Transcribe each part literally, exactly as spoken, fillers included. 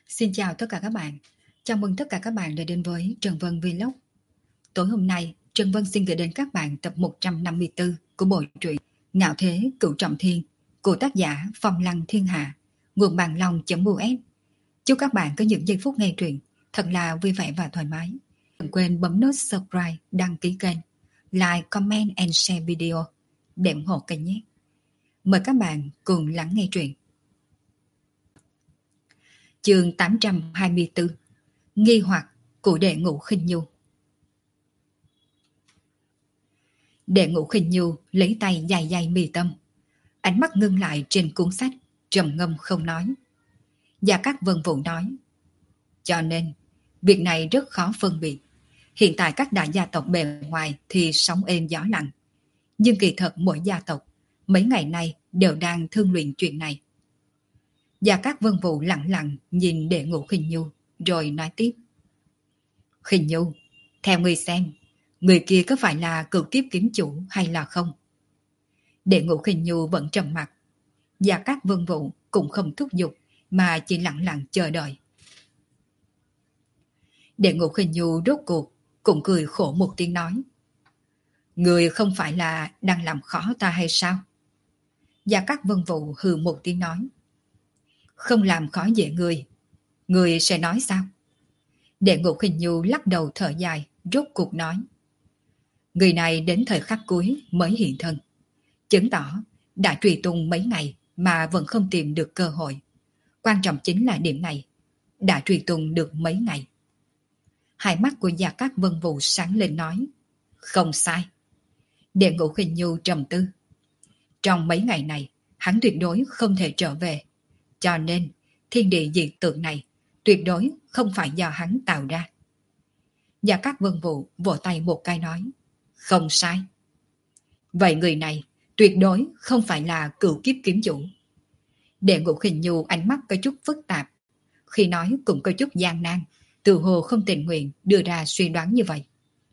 Xin chào tất cả các bạn. Chào mừng tất cả các bạn đã đến với Trần Vân Vlog. Tối hôm nay, Trần Vân xin gửi đến các bạn tập một trăm năm mươi tư của bộ truyện Ngạo Thế Cửu Trọng Thiên của tác giả Phong Lăng Thiên Hạ, nguồn bàn long.us. Chúc các bạn có những giây phút nghe truyện thật là vui vẻ và thoải mái. Đừng quên bấm nút subscribe, đăng ký kênh, like, comment and share video để ủng hộ kênh nhé. Mời các bạn cùng lắng nghe truyện. Chương tám trăm hai mươi tư. Nghi hoặc của Đệ Ngũ Khinh Nhu. Đệ Ngũ Khinh Nhu lấy tay dài dài mì tâm, ánh mắt ngưng lại trên cuốn sách, trầm ngâm không nói. Gia Cát Vân Vũ nói, cho nên việc này rất khó phân biệt. Hiện tại các đại gia tộc bề ngoài thì sóng êm gió lặng, nhưng kỳ thật mỗi gia tộc mấy ngày nay đều đang thương luyện chuyện này. Gia Cát Vân Vũ lặng lặng nhìn Đệ Ngũ Khinh Nhu rồi nói tiếp, Khinh Nhu, theo ngươi xem, người kia có phải là cửu kiếp kiếm chủ hay là không? Đệ Ngũ Khinh Nhu vẫn trầm mặc. Gia Cát Vân Vũ cũng không thúc giục mà chỉ lặng lặng chờ đợi. Đệ Ngũ Khinh Nhu rốt cuộc cũng cười khổ một tiếng nói, người không phải là đang làm khó ta hay sao? Gia Cát Vân Vũ hừ một tiếng nói, không làm khó dễ người, người sẽ nói sao? Đệ Ngũ Khinh Nhu lắc đầu thở dài, rốt cuộc nói, người này đến thời khắc cuối mới hiện thân, chứng tỏ đã truy tung mấy ngày mà vẫn không tìm được cơ hội. Quan trọng chính là điểm này, đã truy tung được mấy ngày. Hai mắt của Gia Cát Vân Vũ sáng lên nói, không sai. Đệ Ngũ Khinh Nhu trầm tư, trong mấy ngày này hắn tuyệt đối không thể trở về, cho nên thiên địa dị tượng này tuyệt đối không phải do hắn tạo ra. Gia Cát Vân Vũ vỗ tay một cái nói, không sai. Vậy người này tuyệt đối không phải là cửu kiếp kiếm chủ. Đệ Ngũ Khinh Nhu ánh mắt có chút phức tạp, khi nói cũng có chút gian nan, tự hồ không tình nguyện đưa ra suy đoán như vậy.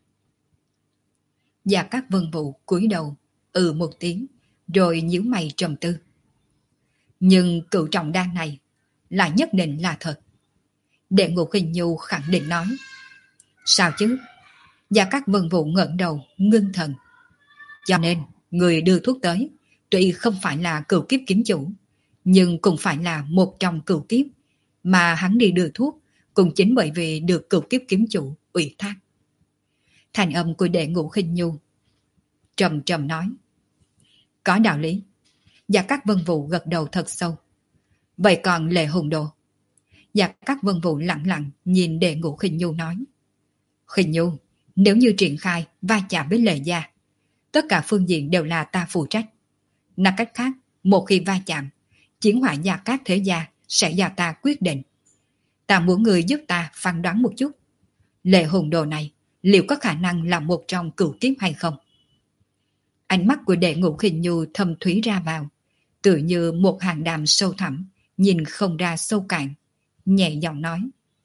Gia Cát Vân Vũ cúi đầu, ừ một tiếng, rồi nhíu mày trầm tư. Nhưng cửu trọng đan này là nhất định là thật. Đệ Ngũ Khinh Nhu khẳng định nói. Sao chứ? Gia Cát Vân Vũ ngẩng đầu, ngưng thần. Cho nên, người đưa thuốc tới, tuy không phải là cửu kiếp kiếm chủ, nhưng cũng phải là một trong cửu kiếp, mà hắn đi đưa thuốc, cũng chính bởi vì được cửu kiếp kiếm chủ ủy thác. Thành âm của Đệ Ngũ Khinh Nhu trầm trầm nói. Có đạo lý. Gia Cát Vân Vũ gật đầu thật sâu. Vậy còn Lệ Hùng Đồ? Gia Cát Vân Vũ lặng lặng nhìn Đệ Ngũ Khinh Nhu nói. Khinh Nhu, nếu như triển khai va chạm với Lệ gia, tất cả phương diện đều là ta phụ trách. Nói cách khác, một khi va chạm, chiến hỏa Gia Cát thế gia sẽ do ta quyết định. Ta muốn người giúp ta phán đoán một chút. Lệ Hùng Đồ này liệu có khả năng là một trong cửu kiếp hay không? Ánh mắt của Đệ Ngũ Khinh Nhu thâm thúy ra vào, tựa như một hàng đàm sâu thẳm, nhìn không ra sâu cạn, nhẹ giọng nói.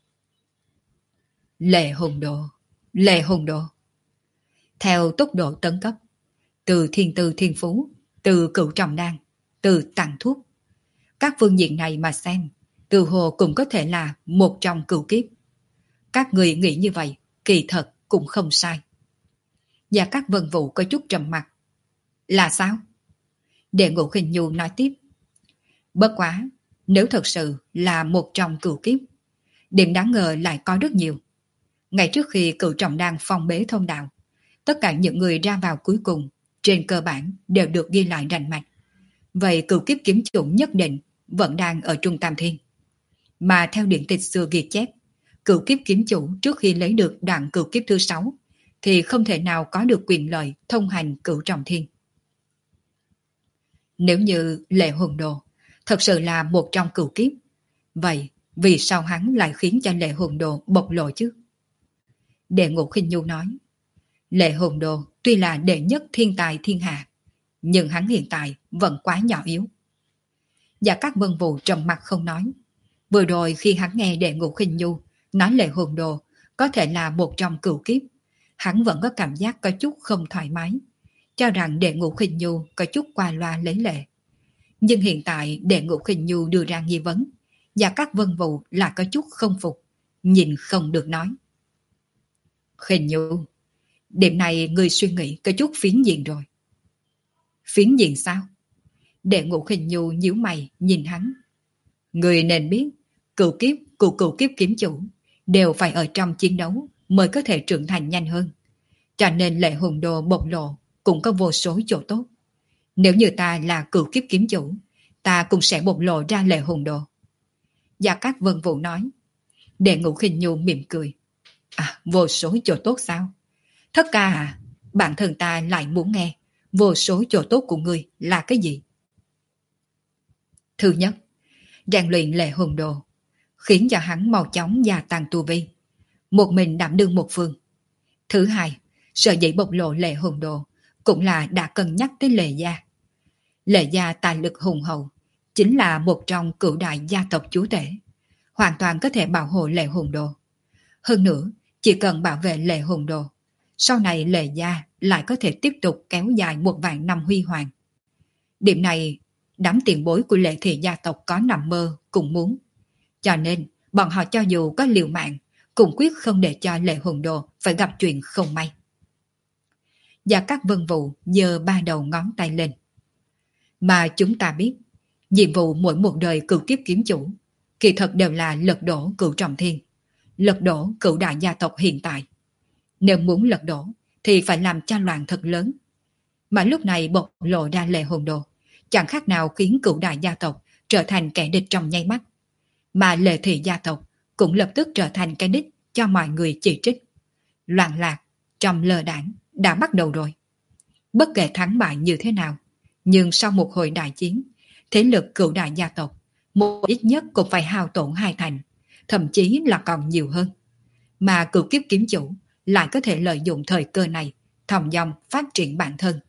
Lệ Hùng Đồ, Lệ Hùng Đồ. Theo tốc độ tấn cấp, từ thiên tư thiên phú, từ cửu trọng đan, từ tặng thuốc, các phương diện này mà xem, từ hồ cũng có thể là một trong cửu kiếp. Các người nghĩ như vậy, kỳ thật cũng không sai. Và các Vân Vũ có chút trầm mặc. Là sao? Đệ Ngũ Khinh Nhu nói tiếp. Bất quá, nếu thật sự là một trong cửu kiếp, điểm đáng ngờ lại có rất nhiều. Ngày trước khi cửu trọng đan phong bế thông đạo, tất cả những người ra vào cuối cùng, trên cơ bản đều được ghi lại rành mạch. Vậy cửu kiếp kiếm chủ nhất định vẫn đang ở Trung Tam Thiên. Mà theo điển tịch xưa ghi chép, cửu kiếp kiếm chủ trước khi lấy được đoạn cửu kiếp thứ sáu, thì không thể nào có được quyền lợi thông hành cửu trọng thiên. Nếu như Lệ Hùng Đồ thật sự là một trong cửu kiếp, vậy vì sao hắn lại khiến cho Lệ Hùng Đồ bộc lộ chứ? Đệ Ngũ Khinh Nhu nói, Lệ Hùng Đồ tuy là đệ nhất thiên tài thiên hạ, nhưng hắn hiện tại vẫn quá nhỏ yếu. Và các Vân Vũ trầm mặt không nói. Vừa rồi khi hắn nghe Đệ Ngũ Khinh Nhu nói Lệ Hùng Đồ có thể là một trong cửu kiếp, hắn vẫn có cảm giác có chút không thoải mái, cho rằng Đệ Ngũ Khinh Nhu có chút qua loa lấy lệ. Nhưng hiện tại Đệ Ngũ Khinh Nhu đưa ra nghi vấn, Và các Vân Vũ là có chút không phục, nhìn không được nói. Khinh Nhu, điểm này người suy nghĩ có chút phiến diện rồi. Phiến diện sao? Đệ Ngũ Khinh Nhu nhíu mày nhìn hắn. Người nên biết, cựu kiếp, cựu cựu kiếp kiếm chủ đều phải ở trong chiến đấu mới có thể trưởng thành nhanh hơn. Cho nên Lệ Hồn Đồ bộc lộ cũng có vô số chỗ tốt. Nếu như ta là cựu kiếp kiếm chủ, ta cũng sẽ bộc lộ ra Lệ Hồn Đồ. Gia Cát Vân Vũ nói. Đệ Ngũ Khinh Nhu mỉm cười. À, vô số chỗ tốt sao? Thất ca à, bản thân ta lại muốn nghe vô số chỗ tốt của ngươi là cái gì? Thứ nhất, rèn luyện Lệ Hồn Đồ, khiến cho hắn mau chóng gia tăng tu vi, một mình đảm đương một phương. Thứ hai, sở dĩ bộc lộ Lệ Hồn Đồ cũng là đã cân nhắc tới Lệ gia. Lệ gia tài lực hùng hậu, chính là một trong cửu đại gia tộc chúa tể, hoàn toàn có thể bảo hộ Lệ Hồn Đồ. Hơn nữa, chỉ cần bảo vệ Lệ Hồn Đồ, sau này Lệ gia lại có thể tiếp tục kéo dài một vạn năm huy hoàng. Điểm này, đám tiền bối của Lệ thị gia tộc có nằm mơ cũng muốn. Cho nên, bọn họ cho dù có liều mạng, cũng quyết không để cho Lệ Hồn Đồ phải gặp chuyện không may. Và các Vân Vũ giơ ba đầu ngón tay lên. Mà chúng ta biết, nhiệm vụ mỗi một đời cửu kiếp kiếm chủ, kỳ thật đều là lật đổ Cửu Trọng Thiên, lật đổ cửu đại gia tộc hiện tại. Nếu muốn lật đổ, thì phải làm cho loạn thật lớn. Mà lúc này bộc lộ ra Lệ Hồn Đồ, chẳng khác nào khiến cửu đại gia tộc trở thành kẻ địch trong nháy mắt. Mà Lệ thị gia tộc cũng lập tức trở thành cái đích cho mọi người chỉ trích. Loạn lạc, trong lơ đảng đã bắt đầu rồi. Bất kể thắng bại như thế nào, nhưng sau một hồi đại chiến, thế lực cửu đại gia tộc một ít nhất cũng phải hao tổn hai thành, thậm chí là còn nhiều hơn. Mà cửu kiếp kiếm chủ lại có thể lợi dụng thời cơ này thong dong phát triển bản thân.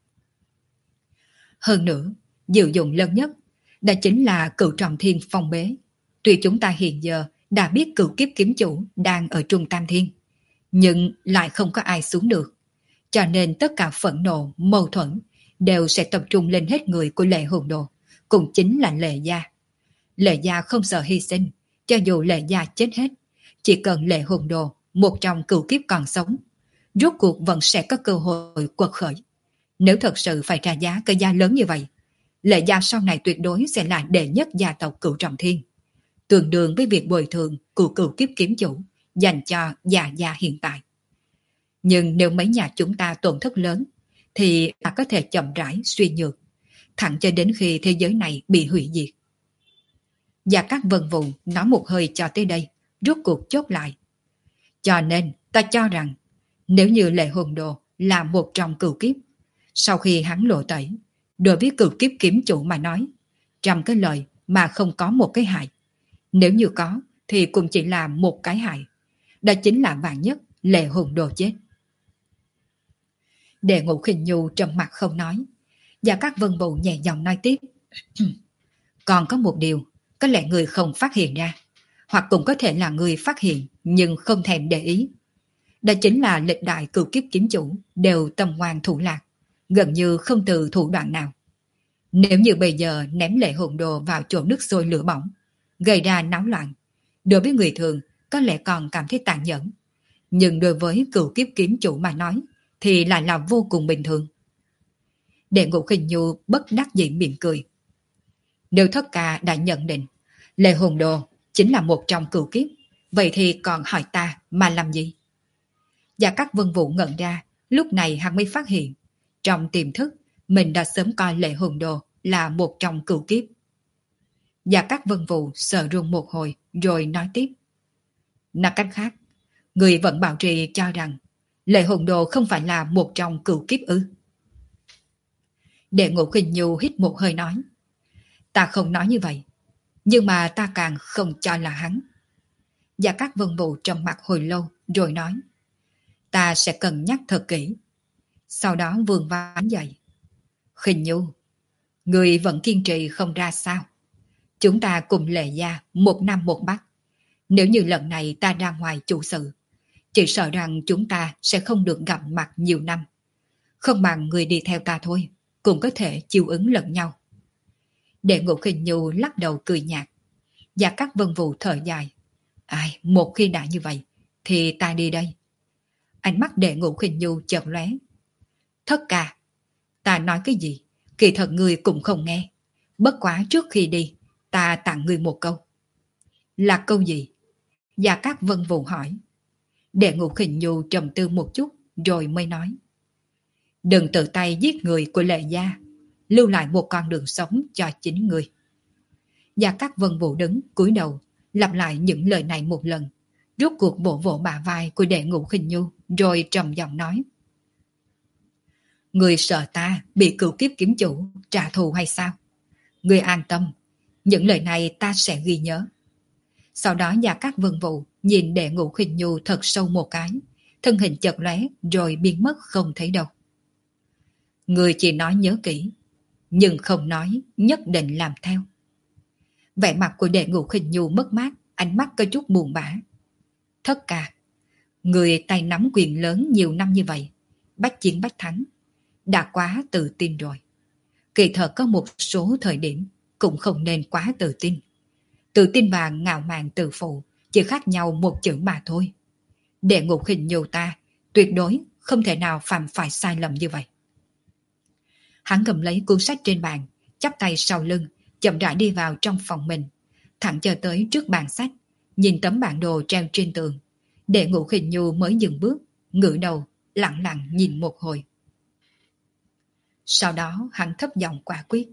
Hơn nữa, diệu dụng lớn nhất đó chính là Cửu Trọng Thiên phong bế. Tuy chúng ta hiện giờ đã biết cửu kiếp kiếm chủ đang ở Trung Tam Thiên, nhưng lại không có ai xuống được. Cho nên tất cả phẫn nộ, mâu thuẫn đều sẽ tập trung lên hết người của Lệ Hồn Đồ, cũng chính là Lệ gia. Lệ gia không sợ hy sinh, cho dù Lệ gia chết hết, chỉ cần Lệ Hồn Đồ, một trong cửu kiếp còn sống, rốt cuộc vẫn sẽ có cơ hội quật khởi. Nếu thật sự phải trả giá cái giá lớn như vậy, Lệ gia sau này tuyệt đối sẽ là đệ nhất gia tộc Cửu Trọng Thiên, tương đương với việc bồi thường của cửu kiếp kiếm chủ dành cho gia gia hiện tại. Nhưng nếu mấy nhà chúng ta tổn thất lớn, thì ta có thể chậm rãi suy nhược, thẳng cho đến khi thế giới này bị hủy diệt. Và các Vân Vũ nói một hơi cho tới đây, rốt cuộc chốt lại. Cho nên ta cho rằng, nếu như Lệ Hồn Đồ là một trong cửu kiếp, sau khi hắn lộ tẩy, đối với cửu kiếp kiếm chủ mà nói, trăm cái lợi mà không có một cái hại. Nếu như có, thì cũng chỉ là một cái hại. Đó chính là vạn nhất Lệ Hồn Đồ chết. Đệ Ngũ Khinh Nhu trầm mặt không nói, và các Vân Vũ nhẹ giọng nói tiếp. Còn có một điều, có lẽ người không phát hiện ra, hoặc cũng có thể là người phát hiện nhưng không thèm để ý. Đó chính là lịch đại cửu kiếp kiếm chủ đều tâm ngoan thủ lạc, gần như không từ thủ đoạn nào. Nếu như bây giờ ném Lệ Hồn Đồ vào chỗ nước sôi lửa bỏng, gây ra náo loạn, đối với người thường có lẽ còn cảm thấy tàn nhẫn, nhưng đối với cửu kiếp kiếm chủ mà nói thì lại là vô cùng bình thường. Đệ Ngũ Khinh Nhu bất đắc dĩ mỉm cười. Nếu thất ca đã nhận định Lệ Hồn Đồ chính là một trong cửu kiếp, vậy thì còn hỏi ta mà làm gì? Và các Vân Vũ ngẩn ra, lúc này hắn mới phát hiện, trong tiềm thức mình đã sớm coi Lệ Hồn Đồ là một trong cửu kiếp. Và các Vân Vũ sợ run một hồi rồi nói tiếp. Nói cách khác, người vẫn bảo trì cho rằng Lệ Hồn Đồ không phải là một trong cửu kiếp ư? Đệ Ngũ Khinh Nhu hít một hơi nói. Ta không nói như vậy, nhưng mà ta càng không cho là hắn. Và các Vân Vũ trầm mặt hồi lâu rồi nói. Ta sẽ cân nhắc thật kỹ. Sau đó vươn vai dậy. Khinh Nhu, người vẫn kiên trì không ra sao? Chúng ta cùng Lệ gia một năm một bắc. Nếu như lần này ta ra ngoài chủ sự, chỉ sợ rằng chúng ta sẽ không được gặp mặt nhiều năm. Không bằng người đi theo ta thôi, cũng có thể chiều ứng lẫn nhau. Đệ Ngũ Khinh Nhu lắc đầu cười nhạt. Gia Cát Vân Vũ thở dài. Ai, một khi đã như vậy, thì ta đi đây. Ánh mắt Đệ Ngũ Khinh Nhu chợt lóe. Thất ca, ta nói cái gì, kỳ thật ngươi cũng không nghe. Bất quá trước khi đi, ta tặng ngươi một câu. Là câu gì? Gia Cát Vân Vũ hỏi. Đệ Ngũ Khinh Nhu trầm tư một chút, rồi mới nói. Đừng tự tay giết người của Lệ gia, lưu lại một con đường sống cho chính ngươi. Gia Cát Vân Vũ đứng cúi đầu, lặp lại những lời này một lần, rút cuộc vỗ vỗ bả vai của Đệ Ngũ Khinh Nhu, rồi trầm giọng nói. Người sợ ta bị cửu kiếp kiếm chủ trả thù hay sao? Người an tâm, những lời này ta sẽ ghi nhớ. Sau đó Gia Cát Vân Vũ nhìn Đệ Ngũ Khinh Nhu thật sâu một cái, thân hình chợt lóe rồi biến mất không thấy đâu. Người chỉ nói nhớ kỹ, nhưng không nói nhất định làm theo. Vẻ mặt của Đệ Ngũ Khinh Nhu mất mát, ánh mắt có chút buồn bã. Thất ca, người tay nắm quyền lớn nhiều năm như vậy, bách chiến bách thắng, đã quá tự tin rồi. Kỳ thật có một số thời điểm cũng không nên quá tự tin. Tự tin và ngạo mạn tự phụ chỉ khác nhau một chữ mà thôi. Đệ Ngũ Khinh Nhu ta tuyệt đối không thể nào phạm phải sai lầm như vậy. Hắn cầm lấy cuốn sách trên bàn, chắp tay sau lưng, chậm rãi đi vào trong phòng mình, thẳng chờ tới trước bàn sách, nhìn tấm bản đồ treo trên tường. Đệ Ngũ Khinh Nhu mới dừng bước, ngửa đầu, lặng lặng nhìn một hồi. Sau đó hắn thấp giọng quả quyết.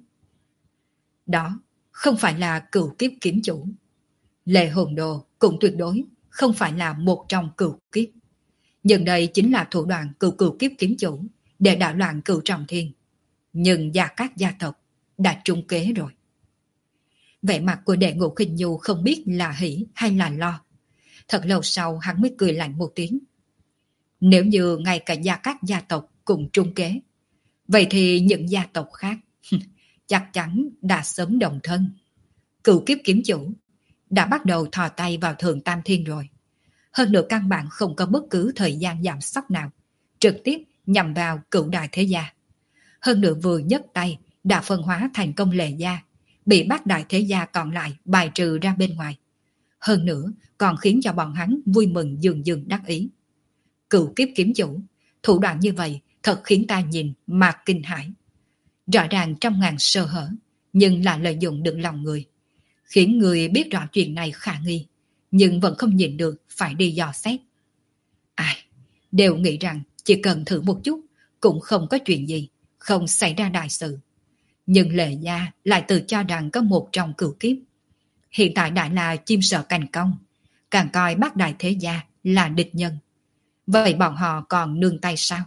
Đó không phải là cửu kiếp kiếm chủ. Lệ Hồn Đồ cũng tuyệt đối không phải là một trong cửu kiếp. Nhưng đây chính là thủ đoạn cửu cửu kiếp kiếm chủ để đảo loạn cửu trọng thiên. Nhưng Gia Cát gia tộc đã trúng kế rồi. Vẻ mặt của Đệ Ngũ Khinh Nhu không biết là hỉ hay là lo. Thật lâu sau hắn mới cười lạnh một tiếng. Nếu như ngay cả Gia Cát gia tộc cũng trúng kế, vậy thì những gia tộc khác chắc chắn đã sớm đồng thân. Cửu kiếp kiếm chủ đã bắt đầu thò tay vào Thượng Tam Thiên rồi. Hơn nữa căn bản không có bất cứ thời gian giảm sóc nào, trực tiếp nhằm vào cửu đại thế gia. Hơn nữa vừa nhấc tay đã phân hóa thành công Lệ gia, bị bát đại thế gia còn lại bài trừ ra bên ngoài. Hơn nữa còn khiến cho bọn hắn vui mừng dường dường đắc ý. Cửu kiếp kiếm chủ, thủ đoạn như vậy thật khiến ta nhìn mà kinh hãi. Rõ ràng trăm ngàn sơ hở, nhưng là lợi dụng được lòng người, khiến người biết rõ chuyện này khả nghi, nhưng vẫn không nhìn được phải đi dò xét. Ai, đều nghĩ rằng chỉ cần thử một chút cũng không có chuyện gì, không xảy ra đại sự. Nhưng Lệ gia lại tự cho rằng có một trong cửu kiếp. Hiện tại đã là chim sợ cành cong, càng coi bát đại thế gia là địch nhân. Vậy bọn họ còn nương tay sao?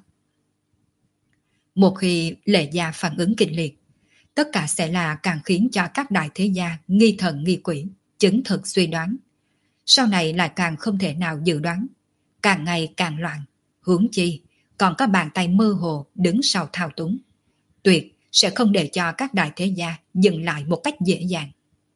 Một khi Lệ gia phản ứng kịch liệt, tất cả sẽ là càng khiến cho các đại thế gia nghi thần nghi quỷ, chứng thực suy đoán. Sau này lại càng không thể nào dự đoán, càng ngày càng loạn, huống chi còn có bàn tay mơ hồ đứng sau thao túng. Tuyệt sẽ không để cho các đại thế gia dừng lại một cách dễ dàng.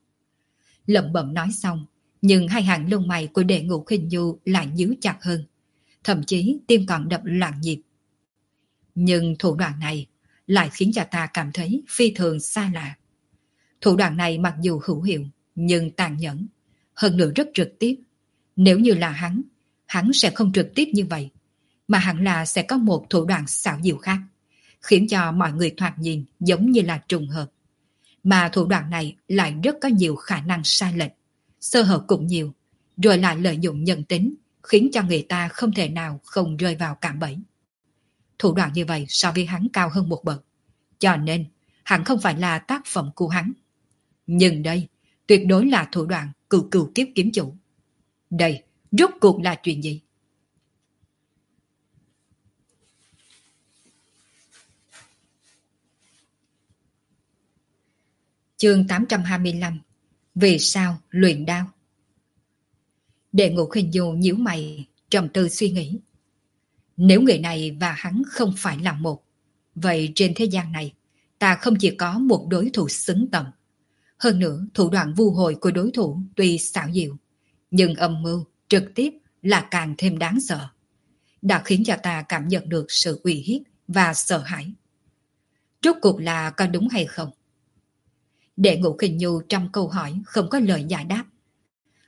Lẩm bẩm nói xong, nhưng hai hàng lông mày của Đệ Ngũ Khinh Nhu lại nhíu chặt hơn, thậm chí tim còn đập loạn nhịp. Nhưng thủ đoạn này lại khiến cho ta cảm thấy phi thường xa lạ. Thủ đoạn này mặc dù hữu hiệu, nhưng tàn nhẫn, hơn nữa rất trực tiếp. Nếu như là hắn, hắn sẽ không trực tiếp như vậy, mà hẳn là sẽ có một thủ đoạn xảo diệu khác, khiến cho mọi người thoạt nhìn giống như là trùng hợp. Mà thủ đoạn này lại rất có nhiều khả năng sai lệch, sơ hở cũng nhiều, rồi lại lợi dụng nhân tính, khiến cho người ta không thể nào không rơi vào cạm bẫy. Thủ đoạn như vậy so với hắn cao hơn một bậc, cho nên hắn không phải là tác phẩm của hắn. Nhưng đây tuyệt đối là thủ đoạn cửu cửu kiếp kiếm chủ. Đây rốt cuộc là chuyện gì? Chương tám trăm hai mươi lăm. Vì sao luyện đao? Đệ Ngũ Khinh Nhu nhíu mày, trầm tư suy nghĩ. Nếu người này và hắn không phải là một, vậy trên thế gian này ta không chỉ có một đối thủ xứng tầm. Hơn nữa thủ đoạn vu hồi của đối thủ tuy xảo diệu, nhưng âm mưu trực tiếp là càng thêm đáng sợ, đã khiến cho ta cảm nhận được sự uy hiếp và sợ hãi. Rốt cuộc là có đúng hay không? Đệ Ngũ Khinh Nhu trong câu hỏi không có lời giải đáp,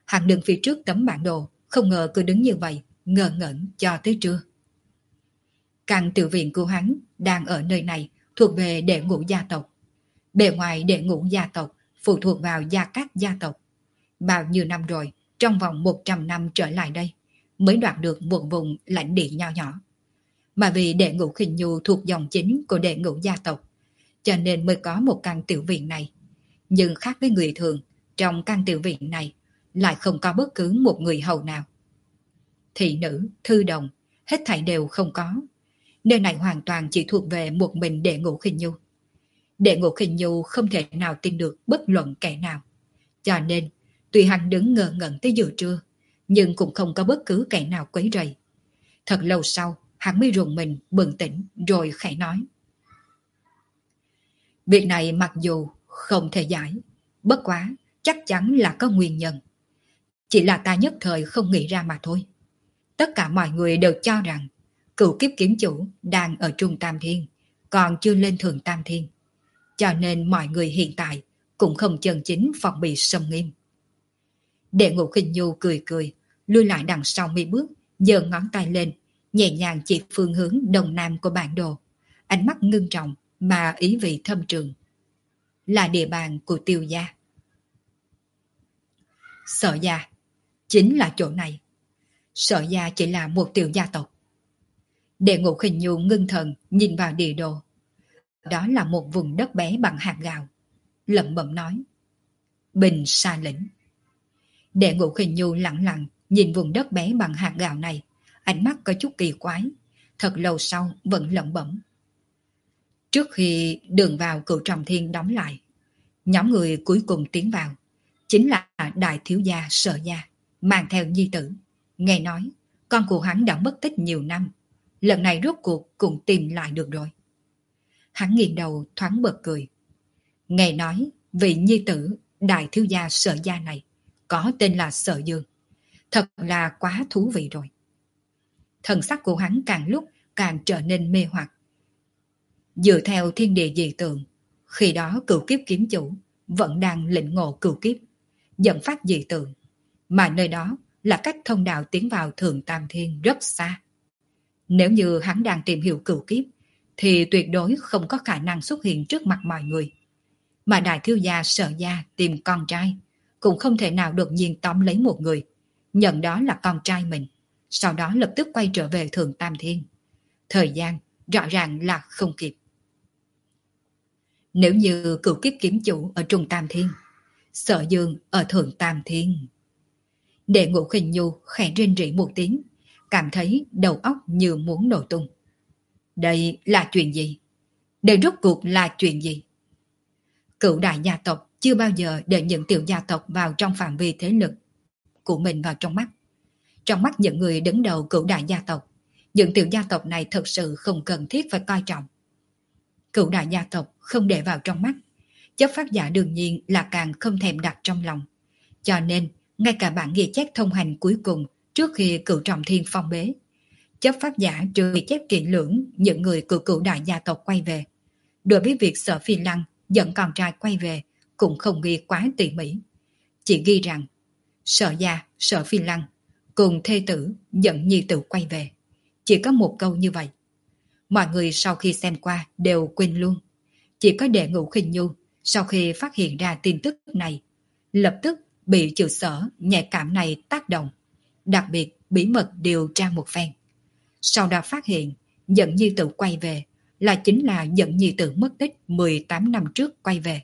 Hắn đứng phía trước tấm bản đồ, không ngờ cứ đứng như vậy, ngơ ngẩn cho tới trưa. Căn tiểu viện của hắn đang ở nơi này thuộc về đệ ngũ gia tộc. Bề ngoài đệ ngũ gia tộc phụ thuộc vào gia các gia tộc. Bao nhiêu năm rồi, trong vòng một trăm năm trở lại đây, mới đoạt được một vùng lãnh địa nho nhỏ. Mà vì đệ ngũ Khinh Nhu thuộc dòng chính của đệ ngũ gia tộc, cho nên mới có một căn tiểu viện này. Nhưng khác với người thường, trong căn tiểu viện này lại không có bất cứ một người hầu nào. Thị nữ, thư đồng, hết thảy đều không có. Nơi này hoàn toàn chỉ thuộc về một mình đệ ngũ Khinh Nhu. Đệ ngũ Khinh Nhu không thể nào tin được bất luận kẻ nào. Cho nên, tuy hắn đứng ngơ ngẩn tới giữa trưa, nhưng cũng không có bất cứ kẻ nào quấy rầy. Thật lâu sau, hắn mới rùng mình, bừng tỉnh, rồi khẽ nói. Việc này mặc dù không thể giải, bất quá, chắc chắn là có nguyên nhân. Chỉ là ta nhất thời không nghĩ ra mà thôi. Tất cả mọi người đều cho rằng cửu kiếp kiếm chủ đang ở Trung Tam Thiên, còn chưa lên Thượng Tam Thiên. Cho nên mọi người hiện tại cũng không chân chính phòng bị xâm nghiêm. Đệ ngũ Khinh Nhu cười cười, lui lại đằng sau mấy bước, giơ ngón tay lên, nhẹ nhàng chỉ phương hướng đông nam của bản đồ. Ánh mắt ngưng trọng mà ý vị thâm trường. Là địa bàn của Tiêu gia. Sở gia chính là chỗ này. Sở gia chỉ là một tiểu gia tộc. Đệ ngũ Khinh Nhu ngưng thần nhìn vào địa đồ. Đó là một vùng đất bé bằng hạt gạo. Lẩm bẩm nói. Bình Sa Lĩnh. Đệ ngũ Khinh Nhu lặng lặng nhìn vùng đất bé bằng hạt gạo này. Ánh mắt có chút kỳ quái. Thật lâu sau vẫn lẩm bẩm. Trước khi đường vào Cửu Trọng Thiên đóng lại, nhóm người cuối cùng tiến vào chính là đại thiếu gia Sở gia, mang theo nhi tử. Nghe nói con của hắn đã mất tích nhiều năm, lần này rốt cuộc cũng tìm lại được rồi. Hắn nghiêng đầu thoáng bật cười. Nghe nói vị nhi tử đại thiếu gia Sở gia này có tên là Sở Dương. Thật là quá thú vị rồi. Thần sắc của hắn càng lúc càng trở nên mê hoặc. Dựa theo thiên địa dị tượng, khi đó cửu kiếp kiếm chủ vẫn đang lĩnh ngộ cửu kiếp, dẫn phát dị tượng, mà nơi đó là cách thông đạo tiến vào Thượng Tam Thiên rất xa. Nếu như hắn đang tìm hiểu cửu kiếp, thì tuyệt đối không có khả năng xuất hiện trước mặt mọi người. Mà đại thiếu gia Sở gia tìm con trai, cũng không thể nào đột nhiên tóm lấy một người, nhận đó là con trai mình, sau đó lập tức quay trở về Thượng Tam Thiên. Thời gian rõ ràng là không kịp. Nếu như cửu kiếp kiếm chủ ở Trung Tam Thiên, Sở Dương ở Thượng Tam Thiên. Đệ ngũ Khinh Nhu khẽ rên rỉ một tiếng, cảm thấy đầu óc như muốn nổ tung. Đây là chuyện gì? Đây rốt cuộc là chuyện gì? Cửu đại gia tộc chưa bao giờ để những tiểu gia tộc vào trong phạm vi thế lực của mình vào trong mắt. Trong mắt những người đứng đầu cửu đại gia tộc, những tiểu gia tộc này thật sự không cần thiết phải coi trọng. Cửu đại gia tộc không để vào trong mắt, chấp pháp giả đương nhiên là càng không thèm đặt trong lòng. Cho nên, ngay cả bản ghi chép thông hành cuối cùng trước khi Cửu Trọng Thiên phong bế, chấp pháp giả chưa ghi chép kỹ lưỡng những người của cửu đại gia tộc quay về. Đối với việc Sở Phi Lăng dẫn con trai quay về cũng không ghi quá tỉ mỉ. Chỉ ghi rằng Sở gia, Sở Phi Lăng cùng thê tử dẫn nhi tử quay về. Chỉ có một câu như vậy. Mọi người sau khi xem qua đều quên luôn. Chỉ có Đệ ngũ Khinh Nhu sau khi phát hiện ra tin tức này, lập tức bị chữ Sở nhạy cảm này tác động, đặc biệt bí mật điều tra một phen. Sau đó phát hiện dẫn nhi tử quay về là chính là dẫn nhi tử mất tích mười tám năm trước quay về.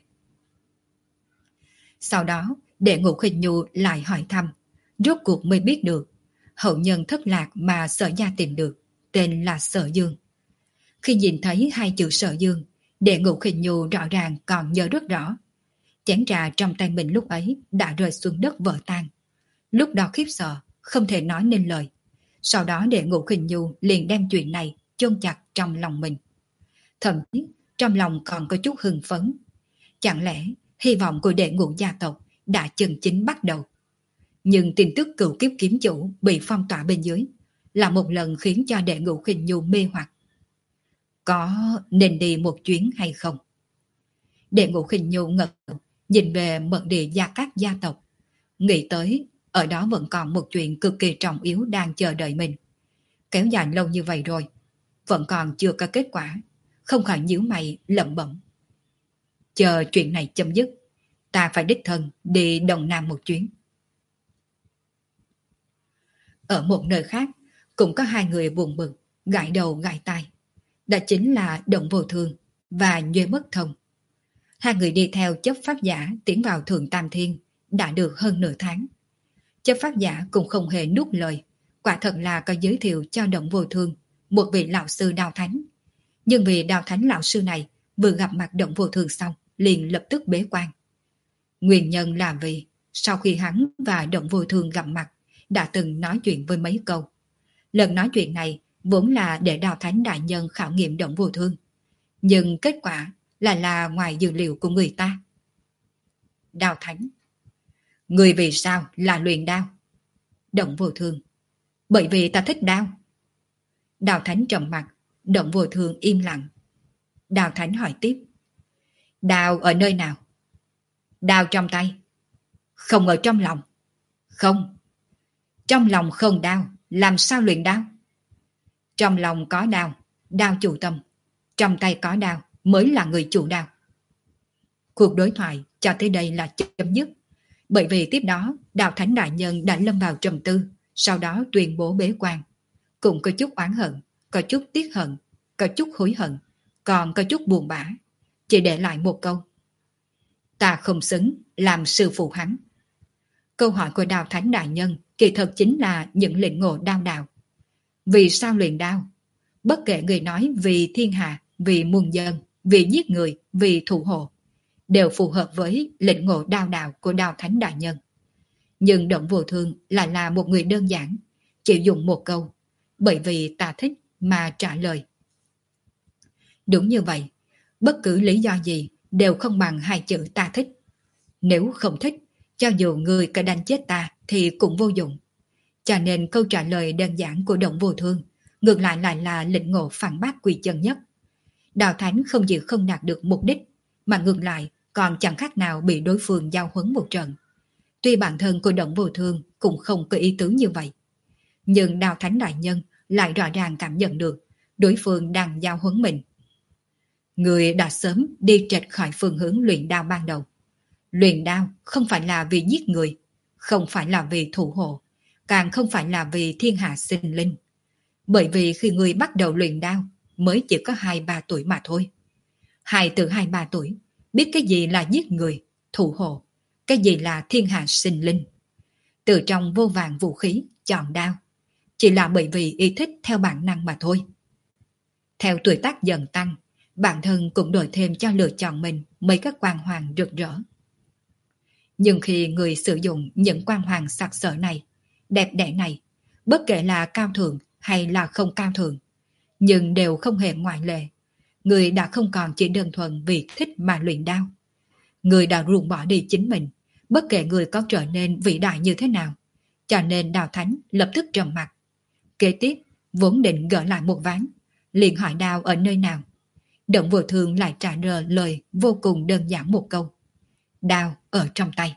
Sau đó Đệ ngũ Khinh Nhu lại hỏi thăm, rốt cuộc mới biết được hậu nhân thất lạc mà Sở gia tìm được tên là Sở Dương. Khi nhìn thấy hai chữ Sở Dương, Đệ ngũ Khinh Nhu rõ ràng còn nhớ rất rõ. Chén trà trong tay mình lúc ấy đã rơi xuống đất vỡ tan. Lúc đó khiếp sợ, không thể nói nên lời. Sau đó Đệ ngũ Khinh Nhu liền đem chuyện này chôn chặt trong lòng mình. Thậm chí trong lòng còn có chút hưng phấn. Chẳng lẽ hy vọng của Đệ ngũ gia tộc đã chân chính bắt đầu? Nhưng tin tức cửu kiếp kiếm chủ bị phong tỏa bên dưới là một lần khiến cho Đệ ngũ Khinh Nhu mê hoặc. Có nên đi một chuyến hay không? Đệ ngũ Khinh Nhu ngật nhìn về mật địa gia các gia tộc, nghĩ tới ở đó vẫn còn một chuyện cực kỳ trọng yếu đang chờ đợi mình. Kéo dài lâu như vậy rồi, vẫn còn chưa có kết quả, không khỏi nhíu mày lẩm bẩm. Chờ chuyện này chấm dứt, ta phải đích thân đi Đông Nam một chuyến. Ở một nơi khác, cũng có hai người buồn bực, gãi đầu gãi tai. Đó chính là Động Vô Thương và Nhuê Bất Thông. Hai người đi theo chấp pháp giả tiến vào Thượng Tam Thiên đã được hơn nửa tháng. Chấp pháp giả cũng không hề nuốt lời, quả thật là có giới thiệu cho Động Vô Thương một vị lão sư Đao Thánh. Nhưng vì Đao Thánh lão sư này vừa gặp mặt Động Vô Thương xong liền lập tức bế quan. Nguyên nhân là vì sau khi hắn và Động Vô Thương gặp mặt đã từng nói chuyện với mấy câu. Lần nói chuyện này vốn là để Đao Thánh đại nhân khảo nghiệm Động Vô Thương, nhưng kết quả là là ngoài dự liệu của người ta. Đao Thánh: người vì sao là luyện đao? Động Vô Thương: bởi vì ta thích đao. Đao Thánh trầm mặt, Động Vô Thương im lặng. Đao Thánh hỏi tiếp: đao ở nơi nào? Đao trong tay. Không ở trong lòng. Không. Trong lòng không đao, làm sao luyện đao? Trong lòng có đao, đao chủ tâm. Trong tay có đao mới là người chủ đao. Cuộc đối thoại cho tới đây là chấm dứt. Bởi vì tiếp đó Đao Thánh đại nhân đã lâm vào trầm tư, sau đó tuyên bố bế quan. Cũng có chút oán hận, có chút tiếc hận, có chút hối hận, còn có chút buồn bã. Chỉ để lại một câu: ta không xứng làm sư phụ hắn. Câu hỏi của Đao Thánh đại nhân kỳ thật chính là những lĩnh ngộ đao đạo. Vì sao luyện đao? Bất kể người nói vì thiên hạ, vì muôn dân, vì giết người, vì thủ hộ, đều phù hợp với lĩnh ngộ đao đạo của Đao Thánh đại nhân. Nhưng Động Vô Thương lại là một người đơn giản, chỉ dùng một câu: bởi vì ta thích mà trả lời. Đúng như vậy, bất cứ lý do gì đều không bằng hai chữ ta thích. Nếu không thích, cho dù người có đánh chết ta thì cũng vô dụng. Cho nên câu trả lời đơn giản của Động Vô Thương ngược lại lại là lĩnh ngộ phản bác quy chân nhất. Đao Thánh không chỉ không đạt được mục đích, mà ngược lại còn chẳng khác nào bị đối phương giao huấn một trận. Tuy bản thân của Động Vô Thương cũng không có ý tứ như vậy, nhưng Đao Thánh đại nhân lại rõ ràng cảm nhận được đối phương đang giao huấn mình. Người đã sớm đi trệch khỏi phương hướng luyện đao ban đầu. Luyện đao không phải là vì giết người, không phải là vì thủ hộ, càng không phải là vì thiên hạ sinh linh. Bởi vì khi người bắt đầu luyện đao mới chỉ có hai ba tuổi mà thôi. Hai từ hai ba tuổi biết cái gì là giết người, thủ hộ, cái gì là thiên hạ sinh linh. Từ trong vô vàn vũ khí chọn đao, chỉ là bởi vì ý thích theo bản năng mà thôi. Theo tuổi tác dần tăng, bản thân cũng đổi thêm cho lựa chọn mình mấy các quang hoàng rực rỡ. Nhưng khi người sử dụng những quang hoàng sặc sỡ này, đẹp đẽ này, bất kể là cao thượng hay là không cao thượng, nhưng đều không hề ngoại lệ, người đã không còn chỉ đơn thuần vì thích mà luyện đao. Người đã ruồng bỏ đi chính mình, bất kể người có trở nên vĩ đại như thế nào. Cho nên Đao Thánh lập tức trầm mặt. Kế tiếp, vốn định gỡ lại một ván, liền hỏi đao ở nơi nào. Động Vô Thương lại trả lời lời vô cùng đơn giản một câu: đao ở trong tay.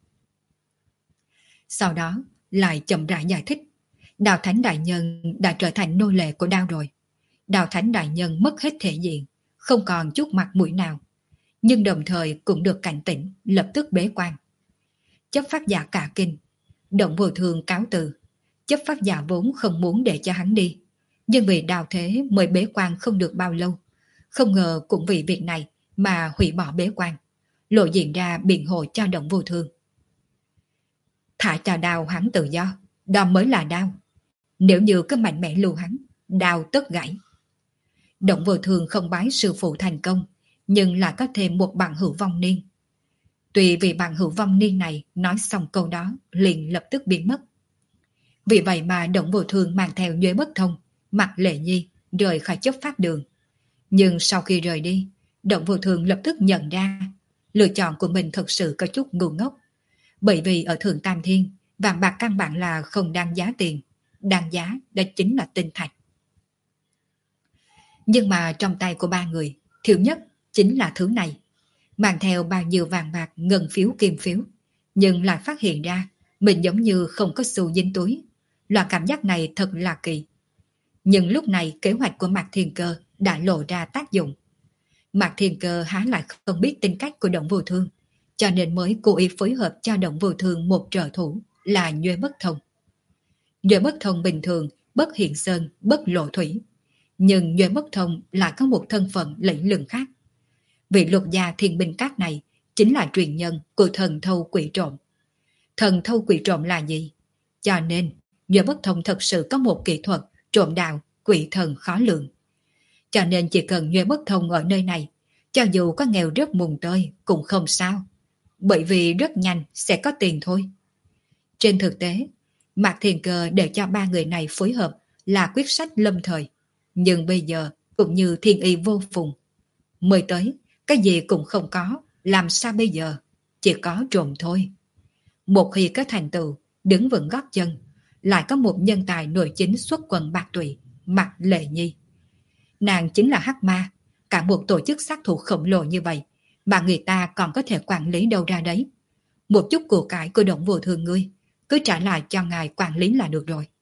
Sau đó lại chậm rãi giải thích: Đao Thánh đại nhân đã trở thành nô lệ của đao rồi. Đao Thánh đại nhân mất hết thể diện, không còn chút mặt mũi nào, nhưng đồng thời cũng được cảnh tỉnh, lập tức bế quan. Chấp pháp giả cả kinh. Động Vô Thương cáo từ. Chấp pháp giả vốn không muốn để cho hắn đi, nhưng vì Đao Thế mới bế quan không được bao lâu, không ngờ cũng vì việc này mà hủy bỏ bế quan, lộ diện ra biện hộ cho Động Vô Thương. Thả cho đao hắn tự do, đó mới là đao. Nếu như cứ mạnh mẽ lưu hắn, đao tất gãy. Động Vô Thương không bái sư phụ thành công, nhưng lại có thêm một bạn hữu vong niên. Tuy vì bạn hữu vong niên này nói xong câu đó liền lập tức biến mất. Vì vậy mà Động Vô Thương mang theo Nhuế Bất Thông, mặc Lệ Nhi rời khỏi chấp pháp đường. Nhưng sau khi rời đi, Động Vô Thương lập tức nhận ra lựa chọn của mình thật sự có chút ngu ngốc. Bởi vì ở Thượng Tam Thiên, vàng bạc căn bản là không đáng giá tiền, đáng giá đó chính là tinh thạch. Nhưng mà trong tay của ba người, thiếu nhất chính là thứ này. Mang theo bao nhiêu vàng bạc ngân phiếu kim phiếu, nhưng lại phát hiện ra Mình giống như không có xu dính túi. Loại cảm giác này thật là kỳ. Nhưng lúc này kế hoạch của Mạc Thiên Cơ đã lộ ra tác dụng. Mạc Thiên Cơ há lại không biết tính cách của Động Vô Thương, cho nên mới cố ý phối hợp cho Động Vô Thương một trợ thủ là Nhuệ Bất Thông. Nhuệ Bất Thông bình thường bất hiện sơn, bất lộ thủy, nhưng Nhuệ Bất Thông lại có một thân phận lẫy lừng khác. Vị luật gia thiên binh các này chính là truyền nhân của thần thâu quỷ trộm. Thần thâu quỷ trộm là gì? Cho nên, Nhuệ Bất Thông thật sự có một kỹ thuật trộm đạo quỷ thần khó lường. Cho nên chỉ cần Nhuệ Bất Thông ở nơi này, cho dù có nghèo rớt mùng tơi cũng không sao. Bởi vì rất nhanh sẽ có tiền thôi. Trên thực tế, Mạc Thiên Cơ để cho ba người này phối hợp là quyết sách lâm thời. Nhưng bây giờ cũng như thiên y vô phùng. Mới tới, cái gì cũng không có, làm sao bây giờ? Chỉ có trộm thôi. Một khi có thành tựu, đứng vững gót chân, lại có một nhân tài nổi chính xuất quần bạc tụy, Mạc Lệ Nhi. Nàng chính là hắc ma, cả một tổ chức sát thủ khổng lồ như vậy, mà người ta còn có thể quản lý đâu ra đấy. Một chút của cải của Động Vô Thương ngươi, cứ trả lại cho ngài quản lý là được rồi.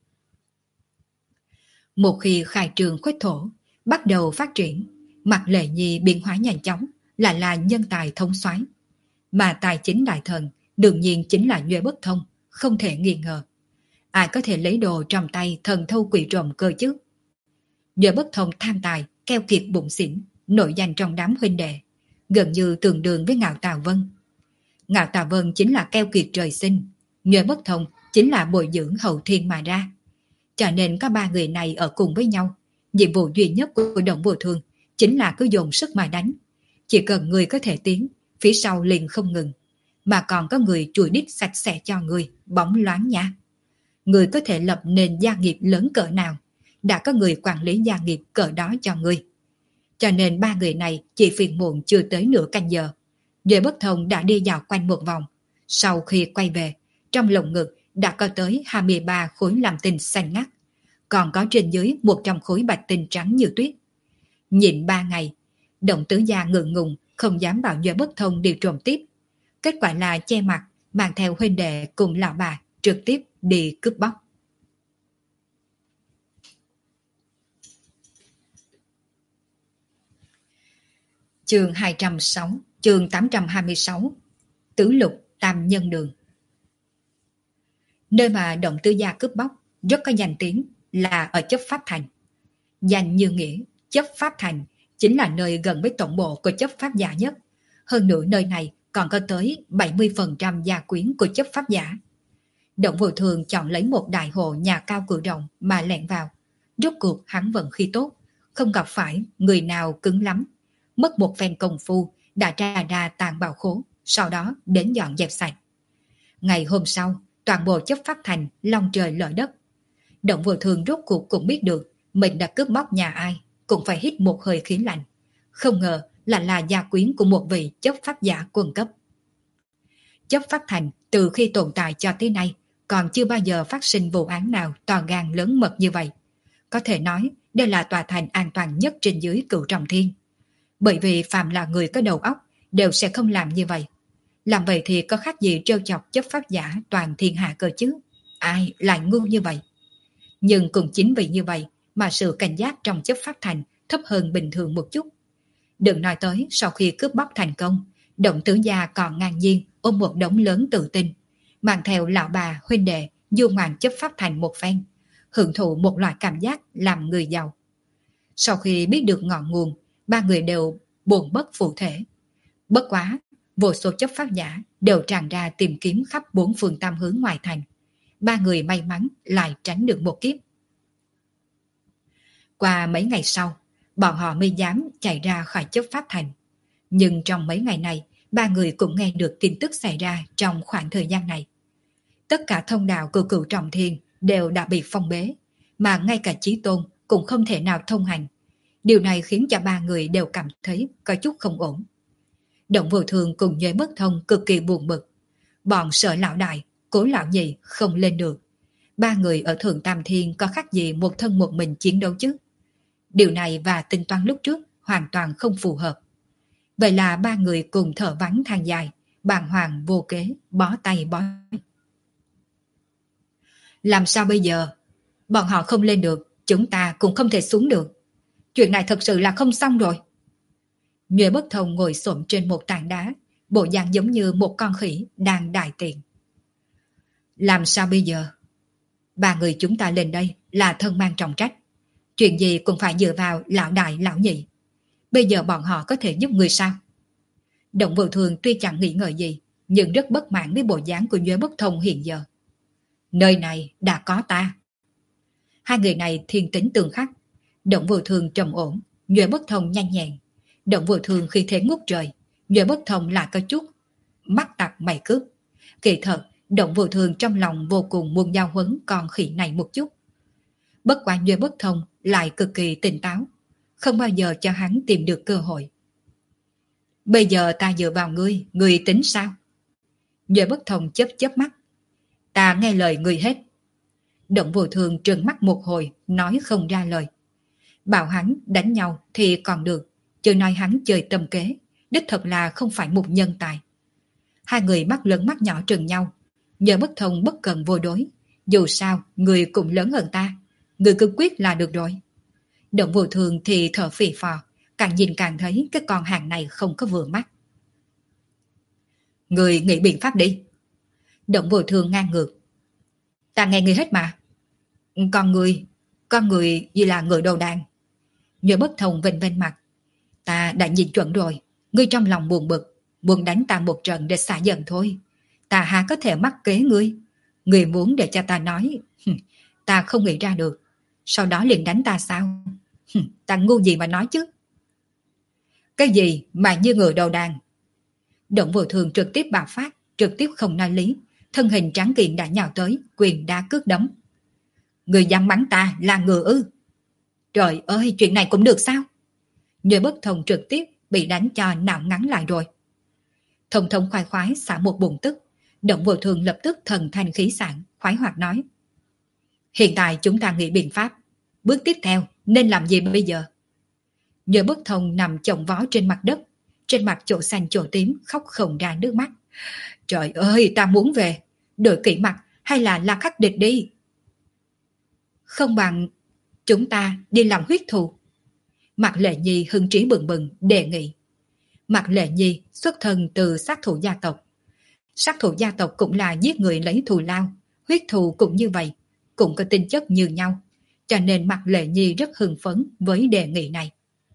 Một khi khai trường khuếch thổ, bắt đầu phát triển, Mạc Lệ Nhi biến hóa nhanh chóng, lại là nhân tài thông soái. Mà tài chính đại thần, đương nhiên chính là Nhuệ Bất Thông, không thể nghi ngờ. Ai có thể lấy đồ trong tay thần thâu quỷ trộm cơ chứ? Nhuệ Bất Thông tham tài, keo kiệt bụng xỉn, nổi danh trong đám huynh đệ, gần như tương đương với Ngạo Tà Vân. Ngạo Tà Vân chính là keo kiệt trời sinh, Nhuệ Bất Thông chính là bồi dưỡng hậu thiên mà ra. Cho nên có ba người này ở cùng với nhau, nhiệm vụ duy nhất của Động Vô Thương chính là cứ dồn sức mà đánh. Chỉ cần người có thể tiến, phía sau liền không ngừng, mà còn có người chùi đít sạch sẽ cho người, bóng loáng nha. Người có thể lập nền gia nghiệp lớn cỡ nào, đã có người quản lý gia nghiệp cỡ đó cho người. Cho nên ba người này chỉ phiền muộn chưa tới nửa canh giờ. Nhuệ Bất Thông đã đi dạo quanh một vòng. Sau khi quay về, trong lồng ngực đã có tới hai mươi ba khối làm tinh xanh ngắt, còn có trên dưới một trăm khối bạch tinh trắng như tuyết. Nhịn ba ngày, Động Tứ Gia ngượng ngùng, không dám bảo Nhuệ Bất Thông đi trộm tiếp. Kết quả là che mặt, mang theo huynh đệ cùng lão bà trực tiếp đi cướp bóc. Chương hai trăm sáu, chương tám trăm hai mươi sáu, Tứ Lục Tam Nhân Đường. Nơi mà Động Tứ Gia cướp bóc rất có danh tiếng là ở Chấp Pháp Thành. Danh như nghĩa, Chấp Pháp Thành chính là nơi gần với tổng bộ của chấp pháp giả nhất. Hơn nữa nơi này còn có tới bảy mươi phần trăm gia quyến của chấp pháp giả. Động Vô Thường chọn lấy một đại hộ nhà cao cửa rộng mà lẻn vào. Rốt cuộc hắn vận khí tốt, không gặp phải người nào cứng lắm. Mất một phen công phu đã ra ra tàn bào khố, sau đó đến dọn dẹp sạch. Ngày hôm sau, toàn bộ chấp pháp thành long trời lở đất. Động Vô Thường rốt cuộc cũng biết được mình đã cướp bóc nhà ai, cũng phải hít một hơi khí lạnh. Không ngờ là là gia quyến của một vị chấp pháp giả quân cấp. Chấp pháp thành từ khi tồn tại cho tới nay còn chưa bao giờ phát sinh vụ án nào to gan lớn mật như vậy. Có thể nói đây là tòa thành an toàn nhất trên dưới Cửu Trọng Thiên. Bởi vì phàm là người có đầu óc đều sẽ không làm như vậy. Làm vậy thì có khác gì trêu chọc chấp pháp giả toàn thiên hạ cơ chứ? Ai lại ngu như vậy? Nhưng cũng chính vì như vậy mà sự cảnh giác trong chấp pháp thành thấp hơn bình thường một chút. Đừng nói tới sau khi cướp bóc thành công, Động Tứ Gia còn ngang nhiên ôm một đống lớn tự tin, mang theo lão bà huynh đệ du ngoạn chấp pháp thành một phen, hưởng thụ một loại cảm giác làm người giàu. Sau khi biết được ngọn nguồn, ba người đều buồn bất phụ thể. Bất quá, vô số chấp pháp giả đều tràn ra tìm kiếm khắp bốn phương tam hướng ngoài thành. Ba người may mắn lại tránh được một kiếp. Qua mấy ngày sau, bọn họ mới dám chạy ra khỏi chấp pháp thành. Nhưng trong mấy ngày này, ba người cũng nghe được tin tức xảy ra trong khoảng thời gian này. Tất cả thông đạo của Cửu Trọng Thiên đều đã bị phong bế, mà ngay cả Chí Tôn cũng không thể nào thông hành. Điều này khiến cho ba người đều cảm thấy có chút không ổn. Động Vô Thường cùng Nhuệ Bất Thông cực kỳ buồn bực. Bọn sợ lão đại, Cố lão nhị không lên được. Ba người ở Thượng Tam Thiên có khác gì một thân một mình chiến đấu chứ? Điều này và tính toán lúc trước hoàn toàn không phù hợp. Vậy là ba người cùng thở vắng than dài, bàng hoàng vô kế, bó tay bó. Làm sao bây giờ? Bọn họ không lên được, chúng ta cũng không thể xuống được. Chuyện này thật sự là không xong rồi. Nhuệ Bất Thông ngồi xổm trên một tảng đá, bộ dạng giống như một con khỉ đang đại tiện. Làm sao bây giờ? Ba người chúng ta lên đây là thân mang trọng trách. Chuyện gì cũng phải dựa vào lão đại lão nhị. Bây giờ bọn họ có thể giúp người sao? Động Vô Thường tuy chẳng nghĩ ngợi gì, nhưng rất bất mãn với bộ dáng của Nhuệ Bất Thông hiện giờ. Nơi này đã có ta. Hai người này thiên tính tương khắc. Động Vô Thường trầm ổn, Nhuệ Bất Thông nhanh nhẹn. Động Vô Thường khi thế ngút trời, Nhuệ Bất Thông lại có chút mắt tặc mày cướp. Kỳ thật, Động Vô Thường trong lòng vô cùng muốn giao huấn con khỉ này một chút. Bất quá Nhuệ Bất Thông lại cực kỳ tỉnh táo, không bao giờ cho hắn tìm được cơ hội. Bây giờ ta dựa vào ngươi, ngươi tính sao? Nhuệ Bất Thông chớp chớp mắt. Ta nghe lời ngươi hết. Động Vô Thường trừng mắt một hồi, nói không ra lời. Bảo hắn đánh nhau thì còn được, chứ nói hắn chơi tâm kế, đích thật là không phải một nhân tài. Hai người mắt lớn mắt nhỏ trừng nhau. Nhuệ Bất Thông bất cần vô đối. Dù sao, người cũng lớn hơn ta. Người cứ quyết là được rồi. Động Vô Thường thì thở phì phò, càng nhìn càng thấy cái con hàng này không có vừa mắt. Người nghĩ biện pháp đi. Động Vô Thường ngang ngược. Ta nghe người hết mà. Con người, con người như là người đầu đàn. Nhuệ Bất Thông vênh vênh mặt. Ta đã nhìn chuẩn rồi. Ngươi trong lòng buồn bực, muốn đánh ta một trận để xả giận thôi. Ta há có thể mắc kế ngươi. Ngươi muốn để cho ta nói, ta không nghĩ ra được. Sau đó liền đánh ta sao? Ta ngu gì mà nói chứ? Cái gì mà như người đầu đàn? Động Vô Thường trực tiếp bạo phát, trực tiếp không nói lý. Thân hình tráng kiện đã nhào tới, quyền đá cước đấm. Người dám mắng ta là ngựa ư? Trời ơi, chuyện này cũng được sao? Nhuệ Bất Thông trực tiếp bị đánh cho não ngắn lại rồi. Thông thông khoái khoái xả một bụng tức. Động Vô Thường lập tức thần thanh khí sảng, khoái hoạt nói. Hiện tại chúng ta nghĩ biện pháp. Bước tiếp theo nên làm gì bây giờ? Nhuệ Bất Thông nằm chồng vó trên mặt đất, trên mặt chỗ xanh chỗ tím, khóc không ra nước mắt. Trời ơi, ta muốn về. Đổi kỹ mặt hay là la khắc địch đi? Không bằng chúng ta đi làm huyết thù. Mạc Lệ Nhi hưng trí bừng bừng đề nghị. Mạc Lệ Nhi xuất thân từ sát thủ gia tộc. Sát thủ gia tộc cũng là giết người lấy thù lao, huyết thù cũng như vậy, cũng có tính chất như nhau, cho nên Mạc Lệ Nhi rất hưng phấn với đề nghị này.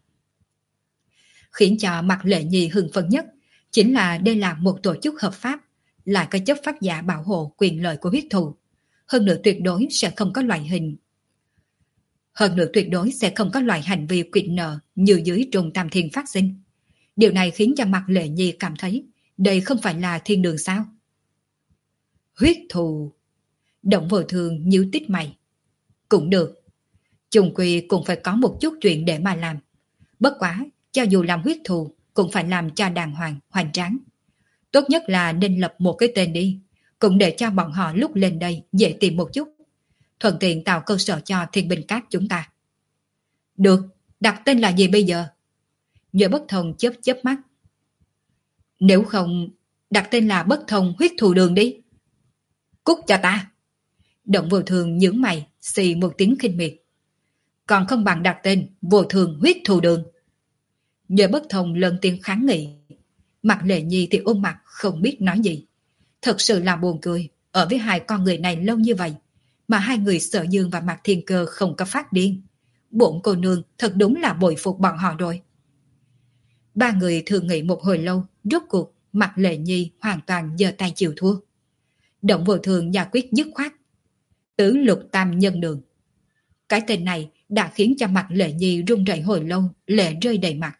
Khiến cho Mạc Lệ Nhi hưng phấn nhất chính là đây là một tổ chức hợp pháp, lại có chấp pháp giả bảo hộ quyền lợi của huyết thù, hơn nữa tuyệt đối sẽ không có loại hình hơn nữa tuyệt đối sẽ không có loại hành vi quyện nợ như dưới Trung Tam Thiên phát sinh. Điều này khiến cho Mạc Lệ Nhi cảm thấy đây không phải là thiên đường sao? Huyết thù. Động Vô Thường nhíu tít mày. Cũng được. Chung quy cũng phải có một chút chuyện để mà làm. Bất quá, cho dù làm huyết thù cũng phải làm cho đàng hoàng, hoành tráng. Tốt nhất là nên lập một cái tên đi, cũng để cho bọn họ lúc lên đây dễ tìm một chút. Thuận tiện tạo cơ sở cho Thiên Binh Các chúng ta. Được, đặt tên là gì bây giờ? Nhuệ Bất Thông chớp chớp mắt. Nếu không, đặt tên là Bất Thông huyết thù đường đi. Cút cho ta. Động Vô Thường nhướng mày, xì một tiếng khinh miệt. Còn không bằng đặt tên Vô Thường huyết thù đường. Nhuệ Bất Thông lần tiếng kháng nghị. Mạc Lệ Nhi thì ôm mặt không biết nói gì. Thật sự là buồn cười, ở với hai con người này lâu như vậy mà hai người Sở Dương và Mạc Thiên Cơ không có phát điên. Bổn cô nương thật đúng là bội phục bọn họ rồi. Ba người thường nghĩ một hồi lâu, rốt cuộc Mạc Lệ Nhi hoàn toàn giơ tay chịu thua. Động Vô Thường giả quyết dứt khoát. Tứ Lục Tam Nhân Đường. Cái tên này đã khiến cho Mạc Lệ Nhi run rẩy hồi lâu, lệ rơi đầy mặt.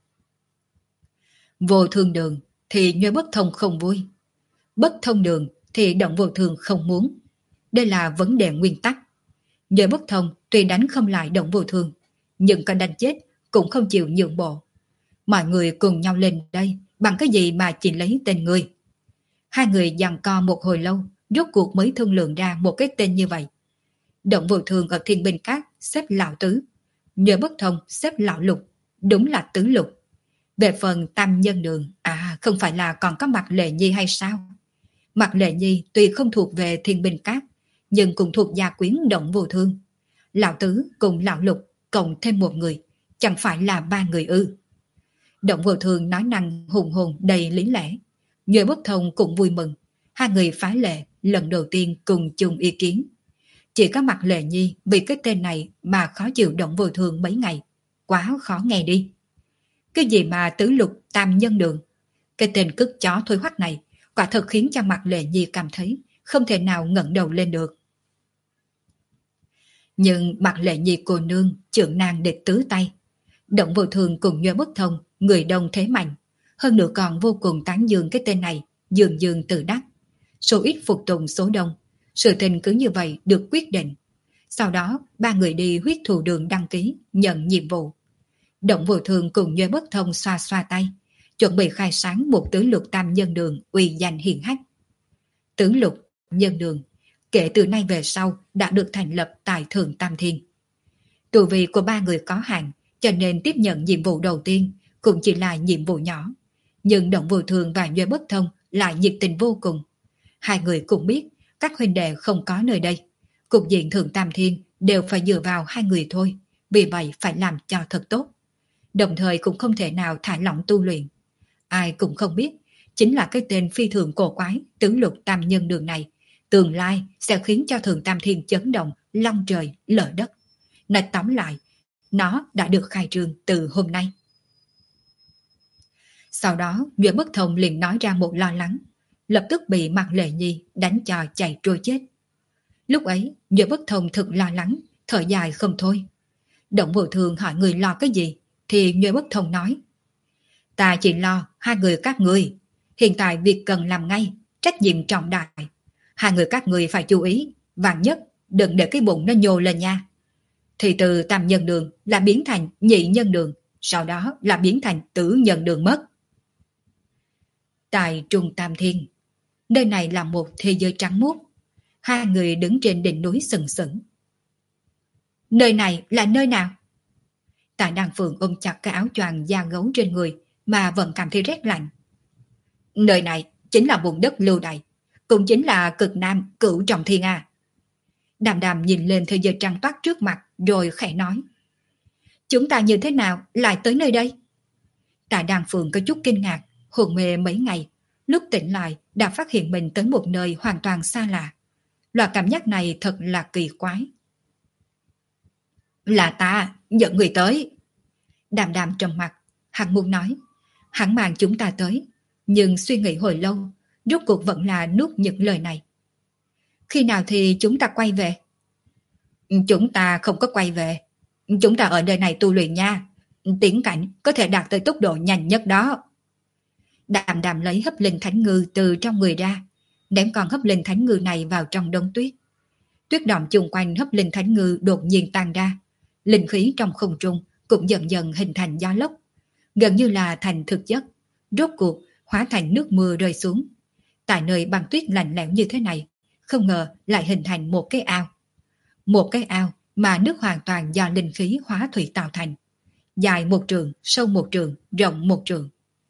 Vô Thương Đường thì Nhuệ Bất Thông không vui. Bất Thông Đường thì Động Vô Thường không muốn. Đây là vấn đề nguyên tắc. Nhuệ Bất Thông tuy đánh không lại Động Vô Thường, nhưng con đánh chết cũng không chịu nhượng bộ. Mọi người cùng nhau lên đây, bằng cái gì mà chỉ lấy tên người? Hai người giằng co một hồi lâu, rốt cuộc mới thương lượng ra một cái tên như vậy. Động Vô Thường ở Thiên Binh Các xếp lão tứ, Nhuệ Bất Thông xếp lão lục, đúng là tứ lục. Về phần Tam Nhân Đường, à không phải là còn có Mạc Lệ Nhi hay sao? Mạc Lệ Nhi tuy không thuộc về Thiên Binh Các, nhưng cũng thuộc gia quyến Động Vô Thương. Lão Tứ cùng Lão Lục cộng thêm một người, chẳng phải là ba người ư? Động Vô Thương nói năng hùng hồn đầy lý lẽ. Nhuệ Bất Thông cũng vui mừng. Hai người phá lệ lần đầu tiên cùng chung ý kiến. Chỉ có mặt Lệ Nhi vì cái tên này mà khó chịu Động Vô Thương mấy ngày. Quá khó nghe đi. Cái gì mà tứ lục tam nhân đường? Cái tên cứt chó thôi hoắc này quả thật khiến cho mặt Lệ Nhi cảm thấy không thể nào ngẩng đầu lên được. Nhưng mặt Lệ Nhi cô nương trưởng nàng địch tứ tay. Động Vô Thương cùng Nhuệ Bất Thông, người đông thế mạnh. Hơn nữa còn vô cùng tán dương cái tên này, dường dường tự đắc. Số ít phục tùng số đông. Sự tình cứ như vậy được quyết định. Sau đó, ba người đi huyết thù đường đăng ký, nhận nhiệm vụ. Động Vô Thương cùng Nhuệ Bất Thông xoa xoa tay, chuẩn bị khai sáng một tứ lục tam nhân đường uy danh hiển hách. Tứ lục nhân đường, kể từ nay về sau đã được thành lập tại Thượng Tam Thiên. Tu vi của ba người có hạn, cho nên tiếp nhận nhiệm vụ đầu tiên cũng chỉ là nhiệm vụ nhỏ. Nhưng Động Vô Thương và Nhuệ Bất Thông lại nhiệt tình vô cùng. Hai người cũng biết các huynh đệ không có nơi đây. Cục diện Thượng Tam Thiên đều phải dựa vào hai người thôi, vì vậy phải làm cho thật tốt. Đồng thời cũng không thể nào thả lỏng tu luyện. Ai cũng không biết, chính là cái tên phi thường cổ quái tứ lục tam nhân đường này, tương lai sẽ khiến cho Thượng Tam Thiên chấn động, long trời, lở đất. Nói tóm lại, nó đã được khai trương từ hôm nay. Sau đó, Nhuệ Bất Thông liền nói ra một lo lắng, lập tức bị Mạc Lệ Nhi đánh cho chạy trôi chết. Lúc ấy, Nhuệ Bất Thông thực lo lắng, thở dài không thôi. Động Vô Thương hỏi người lo cái gì, thì Nhuệ Bất Thông nói: ta chỉ lo hai người các người. Hiện tại việc cần làm ngay, trách nhiệm trọng đại. Hai người các người phải chú ý, vạn nhất đừng để cái bụng nó nhô lên nha. Thì từ tam nhân đường là biến thành nhị nhân đường, sau đó là biến thành tứ nhân đường mất. Tại Trung Tam Thiên, nơi này là một thế giới trắng muốt. Hai người đứng trên đỉnh núi sừng sững. Nơi này là nơi nào? Tại Đan Phượng ôm chặt cái áo choàng da gấu trên người mà vẫn cảm thấy rét lạnh. Nơi này chính là vùng đất lưu đày, cũng chính là cực nam cửu trọng thiên a. Đàm Đàm nhìn lên thế giới trăng toát trước mặt rồi khẽ nói: chúng ta như thế nào lại tới nơi đây? Tại Đan Phượng có chút kinh ngạc, hồn mê mấy ngày, lúc tỉnh lại đã phát hiện mình tới một nơi hoàn toàn xa lạ. Loại cảm giác này thật là kỳ quái. Là ta dẫn người tới. Đàm Đàm trầm mặt, hắn muốn nói, hắn mang chúng ta tới, nhưng suy nghĩ hồi lâu, rốt cuộc vẫn là nuốt những lời này. Khi nào thì chúng ta quay về? Chúng ta không có quay về. Chúng ta ở nơi này tu luyện nha. Tiến cảnh có thể đạt tới tốc độ nhanh nhất đó. Đàm Đàm lấy hấp linh thánh ngư từ trong người ra, ném con hấp linh thánh ngư này vào trong đống tuyết. Tuyết động chung quanh hấp linh thánh ngư đột nhiên tan ra. Linh khí trong không trung cũng dần dần hình thành gió lốc, gần như là thành thực chất, rốt cuộc hóa thành nước mưa rơi xuống. Tại nơi băng tuyết lạnh lẽo như thế này, không ngờ lại hình thành một cái ao. Một cái ao mà nước hoàn toàn do linh khí hóa thủy tạo thành. Dài một trường, sâu một trường, rộng một trường.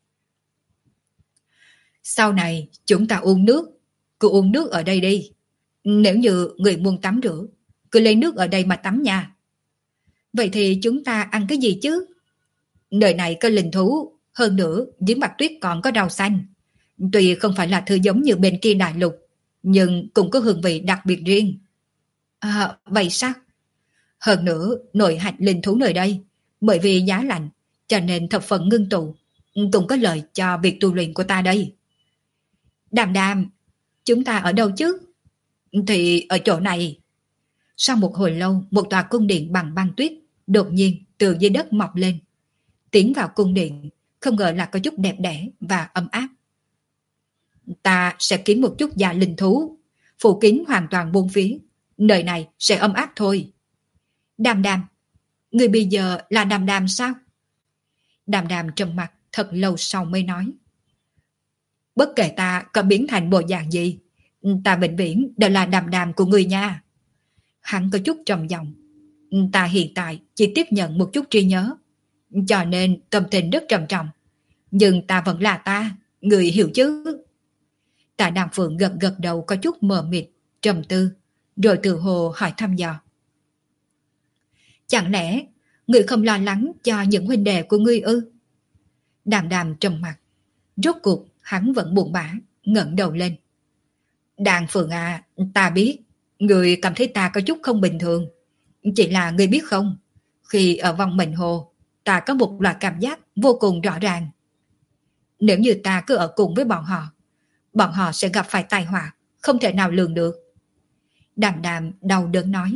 Sau này chúng ta uống nước, cứ uống nước ở đây đi. Nếu như người muốn tắm rửa, cứ lấy nước ở đây mà tắm nha. Vậy thì chúng ta ăn cái gì chứ? Nơi này có linh thú, hơn nữa dưới mặt tuyết còn có rau xanh. Tuy không phải là thứ giống như bên kia đại lục, nhưng cũng có hương vị đặc biệt riêng. À, vậy sao? Hơn nữa, nội hạch linh thú nơi đây, bởi vì giá lạnh, cho nên thập phần ngưng tụ, cũng có lợi cho việc tu luyện của ta đây. Đàm Đàm, chúng ta ở đâu chứ? Thì ở chỗ này. Sau một hồi lâu, một tòa cung điện bằng băng tuyết đột nhiên từ dưới đất mọc lên. Tiến vào cung điện, không ngờ là có chút đẹp đẽ và ấm áp. Ta sẽ kiếm một chút da linh thú, phủ kín hoàn toàn bốn phía, nơi này sẽ ấm áp thôi. Đàm Đàm, người bây giờ là Đàm Đàm sao? Đàm Đàm trầm mặt thật lâu sau mới nói: bất kể ta có biến thành bộ dạng gì, ta vĩnh viễn đều là Đàm Đàm của người nha. Hắn có chút trầm giọng: ta hiện tại chỉ tiếp nhận một chút trí nhớ, cho nên tâm tình rất trầm trọng. Nhưng ta vẫn là ta, người hiểu chứ? Tạ Đàm Phượng gật gật đầu có chút mờ mịt, trầm tư. rồi tự hồ hỏi thăm dò. Chẳng lẽ ngươi không lo lắng cho những huynh đệ của ngươi ư? Đàm Đàm trầm mặt, rốt cuộc hắn vẫn buồn bã, ngẩng đầu lên. Đàn Phượng à, ta biết, ngươi cảm thấy ta có chút không bình thường. Chỉ là ngươi biết không, khi ở vòng mệnh hồ, ta có một loại cảm giác vô cùng rõ ràng. Nếu như ta cứ ở cùng với bọn họ, bọn họ sẽ gặp phải tai họa, không thể nào lường được. Đàm Đàm đau đớn nói.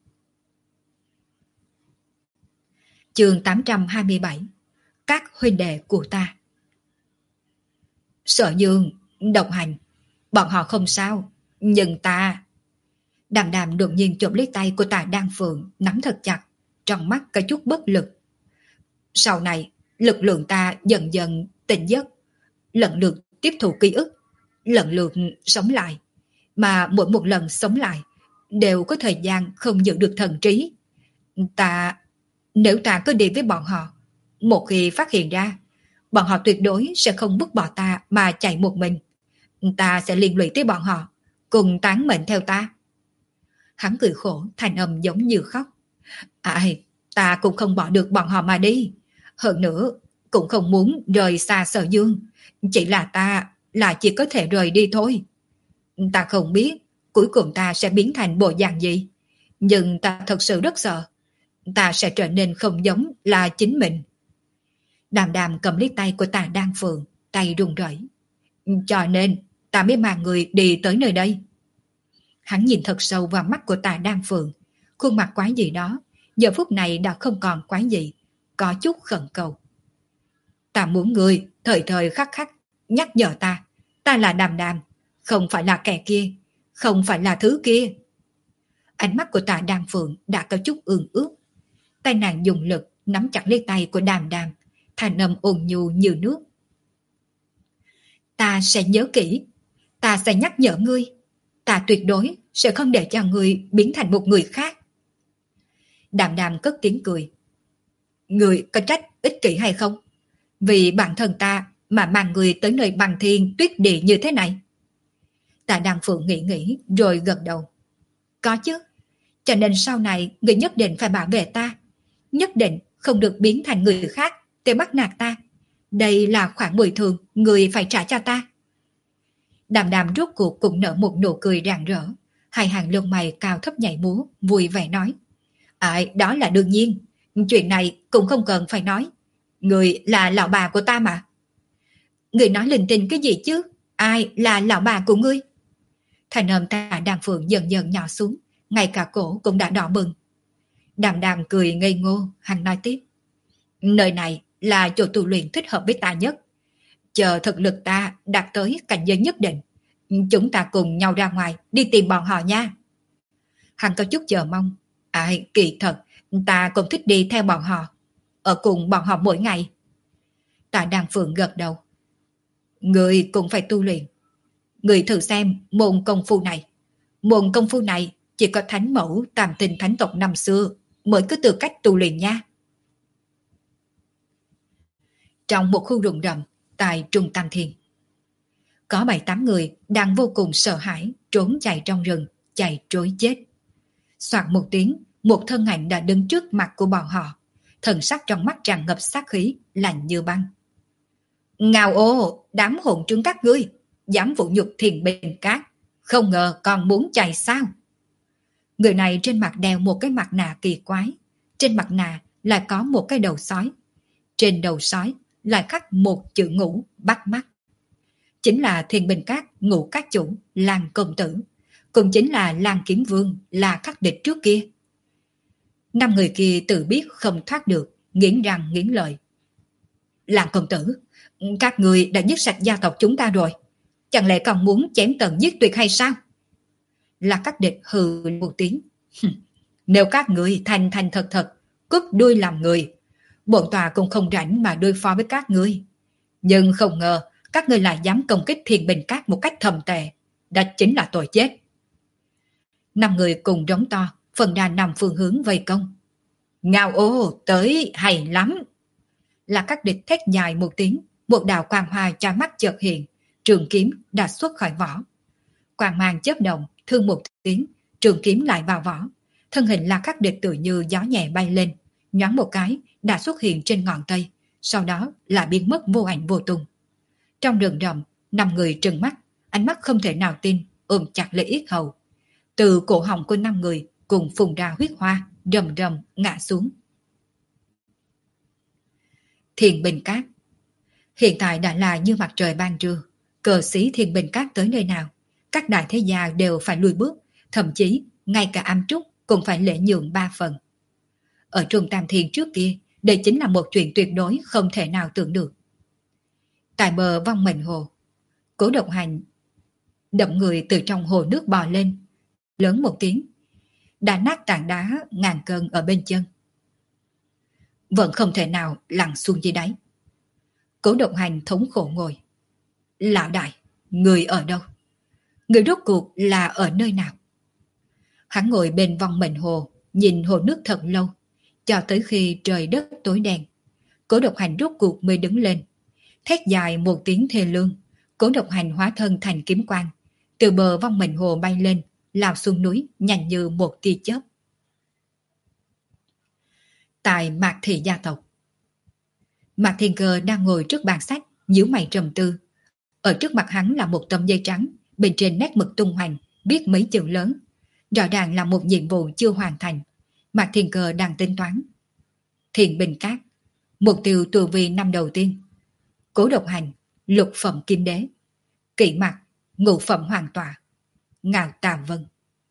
Chương tám trăm hai mươi bảy. Các huynh đệ của ta. Sở Dương, Độc Hành, bọn họ không sao, nhưng ta... Đàm Đàm đột nhiên chộp lấy tay của Tạ Đan Phượng, nắm thật chặt, trong mắt có chút bất lực. Sau này, lực lượng ta dần dần tỉnh giấc, lần lượt tiếp thụ ký ức, lần lượt sống lại, mà mỗi một lần sống lại đều có thời gian không giữ được thần trí. Ta... Nếu ta cứ đi với bọn họ, một khi phát hiện ra, bọn họ tuyệt đối sẽ không vứt bỏ ta mà chạy một mình. Ta sẽ liên lụy tới bọn họ, cùng tán mệnh theo ta. Hắn cười khổ, thành âm giống như khóc. Ai, ta cũng không bỏ được bọn họ mà đi. Hơn nữa, cũng không muốn rời xa Sở Dương. Chỉ là ta là chỉ có thể rời đi thôi. Ta không biết cuối cùng ta sẽ biến thành bộ dạng gì. Nhưng ta thật sự rất sợ. Ta sẽ trở nên không giống là chính mình. Đàm Đàm cầm lấy tay của Tạ Đan Phượng, tay run rẩy. Cho nên ta mới mang người đi tới nơi đây. Hắn nhìn thật sâu vào mắt của Tạ Đan Phượng, khuôn mặt quái gì đó giờ phút này đã không còn quái gì, có chút khẩn cầu. Ta muốn người thời thời khắc khắc nhắc nhở ta, ta là Đàm Đàm, không phải là kẻ kia, không phải là thứ kia. Ánh mắt của Tạ Đan Phượng đã có chút ương ướt. Tay nàng dùng lực nắm chặt lấy tay của Đàm Đàm, thanh âm ôn nhu như nước. Ta sẽ nhớ kỹ, ta sẽ nhắc nhở ngươi, ta tuyệt đối sẽ không để cho ngươi biến thành một người khác. Đàm Đàm cất tiếng cười. Ngươi có trách ích kỷ hay không? Vì bản thân ta mà mang ngươi tới nơi bằng thiên tuyết địa như thế này. Tạ Đan Phượng nghĩ nghĩ rồi gật đầu. Có chứ, cho nên sau này ngươi nhất định phải bảo vệ ta, nhất định không được biến thành người khác để bắt nạt ta. Đây là khoản bồi thường người phải trả cho ta. Đàm Đàm rốt cuộc cũng nở một nụ cười rạng rỡ, hai hàng lông mày cao thấp nhảy múa, vui vẻ nói. Ai, đó là đương nhiên, chuyện này cũng không cần phải nói. Người là lão bà của ta mà. Người nói linh tinh cái gì chứ? Ai là lão bà của ngươi? Thành âm Tạ Đan Phượng dần dần nhỏ xuống, ngay cả cổ cũng đã đỏ bừng. Đàm Đàm cười ngây ngô, hắn nói tiếp. Nơi này là chỗ tu luyện thích hợp với ta nhất. Chờ thực lực ta đạt tới cảnh giới nhất định, chúng ta cùng nhau ra ngoài đi tìm bọn họ nha. Hắn có chút chờ mong. Ai, kỳ thật, ta cũng thích đi theo bọn họ, ở cùng bọn họ mỗi ngày. Tạ Đan Phượng gật đầu. Người cũng phải tu luyện. Người thử xem môn công phu này. Môn công phu này chỉ có thánh mẫu tam tinh thánh tộc năm xưa mới có tư cách tu luyện nha. Trong một khu rừng rậm tại Trung Tam Thiên, có bảy tám người đang vô cùng sợ hãi trốn chạy trong rừng, chạy trối chết. Soạt một tiếng, một thân ảnh đã đứng trước mặt của bọn họ, thần sắc trong mắt tràn ngập sát khí, lạnh như băng. Ngao ô, đám hỗn trướng các ngươi, dám vũ nhục Thiền Bình Cát, không ngờ còn muốn chạy sao? Người này trên mặt đeo một cái mặt nạ kỳ quái, trên mặt nạ lại có một cái đầu sói, trên đầu sói lại khắc một chữ ngũ bắt mắt. Chính là Thiền Bình Cát Ngũ Cát chủ Lan công tử, cũng chính là Lan Kiếm Vương là khắc địch trước kia. Năm người kia tự biết không thoát được, nghiến răng nghiến lợi. Lan công tử, các người đã giết sạch gia tộc chúng ta rồi, chẳng lẽ còn muốn chém tận giết tuyệt hay sao? Là các địch hừ một tiếng. Nếu các người thành thành thật thật cúp đuôi làm người, bổn tòa cũng không rảnh mà đối phó với các ngươi. Nhưng không ngờ các ngươi lại dám công kích Thiền Bình Cát một cách thầm tệ, đó chính là tội chết. Năm người cùng rống to, phần đà nằm phương hướng vây công. Ngao ô, tới hay lắm. Là các địch thét dài một tiếng, một đạo quang hoa cho mắt chợt hiện, trường kiếm đã xuất khỏi vỏ. Quang mang chớp động, thương một tiếng, trường kiếm lại vào vỏ, thân hình La Khắc Địch tự như gió nhẹ bay lên, nhoáng một cái đã xuất hiện trên ngọn cây, sau đó lại biến mất vô ảnh vô tung. Trong rừng rậm, năm người trừng mắt, ánh mắt không thể nào tin, ôm chặt lấy yết hầu. Từ cổ họng của năm người cùng phun ra huyết hoa, rầm rầm ngã xuống. Thiên Bình Cát hiện tại đã là như mặt trời ban trưa, cờ sĩ Thiên Bình Cát tới nơi nào, các đại thế gia đều phải lùi bước, thậm chí ngay cả Am Trúc cũng phải lễ nhượng ba phần. Ở Trung Tam Thiên trước kia, đây chính là một chuyện tuyệt đối không thể nào tưởng được. Tại bờ Vong Mệnh Hồ, Cố Độc Hành đậm người từ trong hồ nước bò lên, lớn một tiếng, đã nát tảng đá ngàn cân ở bên chân. Vẫn không thể nào lặn xuống dưới đáy. Cố Độc Hành thống khổ ngồi. Lão đại, người ở đâu? Người rốt cuộc là ở nơi nào? Hắn ngồi bên Vong Mệnh Hồ, nhìn hồ nước thật lâu, cho tới khi trời đất tối đen. Cố Độc Hành rốt cuộc mới đứng lên. Thét dài một tiếng thê lương, Cố Độc Hành hóa thân thành kiếm quang, từ bờ Vong Mệnh Hồ bay lên, lao xuống núi nhanh như một tia chớp. Tại Mạc Thị gia tộc, Mạc Thiên Cơ đang ngồi trước bàn sách, nhíu mày trầm tư. Ở trước mặt hắn là một tấm giấy trắng, bên trên nét mực tung hoành, viết mấy chữ lớn. Rõ ràng là một nhiệm vụ chưa hoàn thành. Mạc Thiên Cơ đang tính toán. Thiên Bình Cát, mục tiêu tu vi năm đầu tiên. Cố Độc Hành, lục phẩm kim đế. Kỵ Mặc, ngũ phẩm hoàng tọa. Ngạo Tà Vân.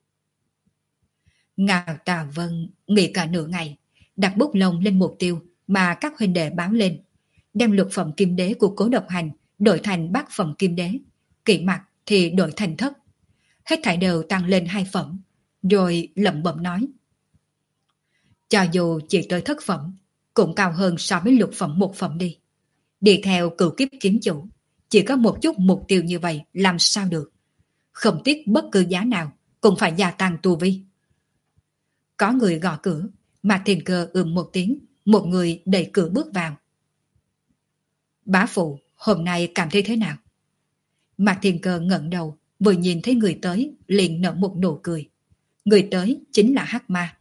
Ngạo Tà Vân nghĩ cả nửa ngày, đặt bút lông lên mục tiêu mà các huynh đệ báo lên, đem lục phẩm kim đế của Cố Độc Hành đổi thành bát phẩm kim đế, Kỵ Mặc thì đổi thành thất. Hết thảy đều tăng lên hai phẩm, rồi lẩm bẩm nói. Cho dù chỉ tới thất phẩm, cũng cao hơn so với lục phẩm một phẩm đi. Đi theo cửu kiếp kiếm chủ, chỉ có một chút mục tiêu như vậy làm sao được. Không tiếc bất cứ giá nào, cũng phải gia tăng tu vi. Có người gõ cửa, Mạc Thiên Cơ ừm một tiếng, một người đẩy cửa bước vào. Bá phụ, hôm nay cảm thấy thế nào? Mạc Thiên Cơ ngẩng đầu, vừa nhìn thấy người tới, liền nở một nụ cười. Người tới chính là Hắc Ma.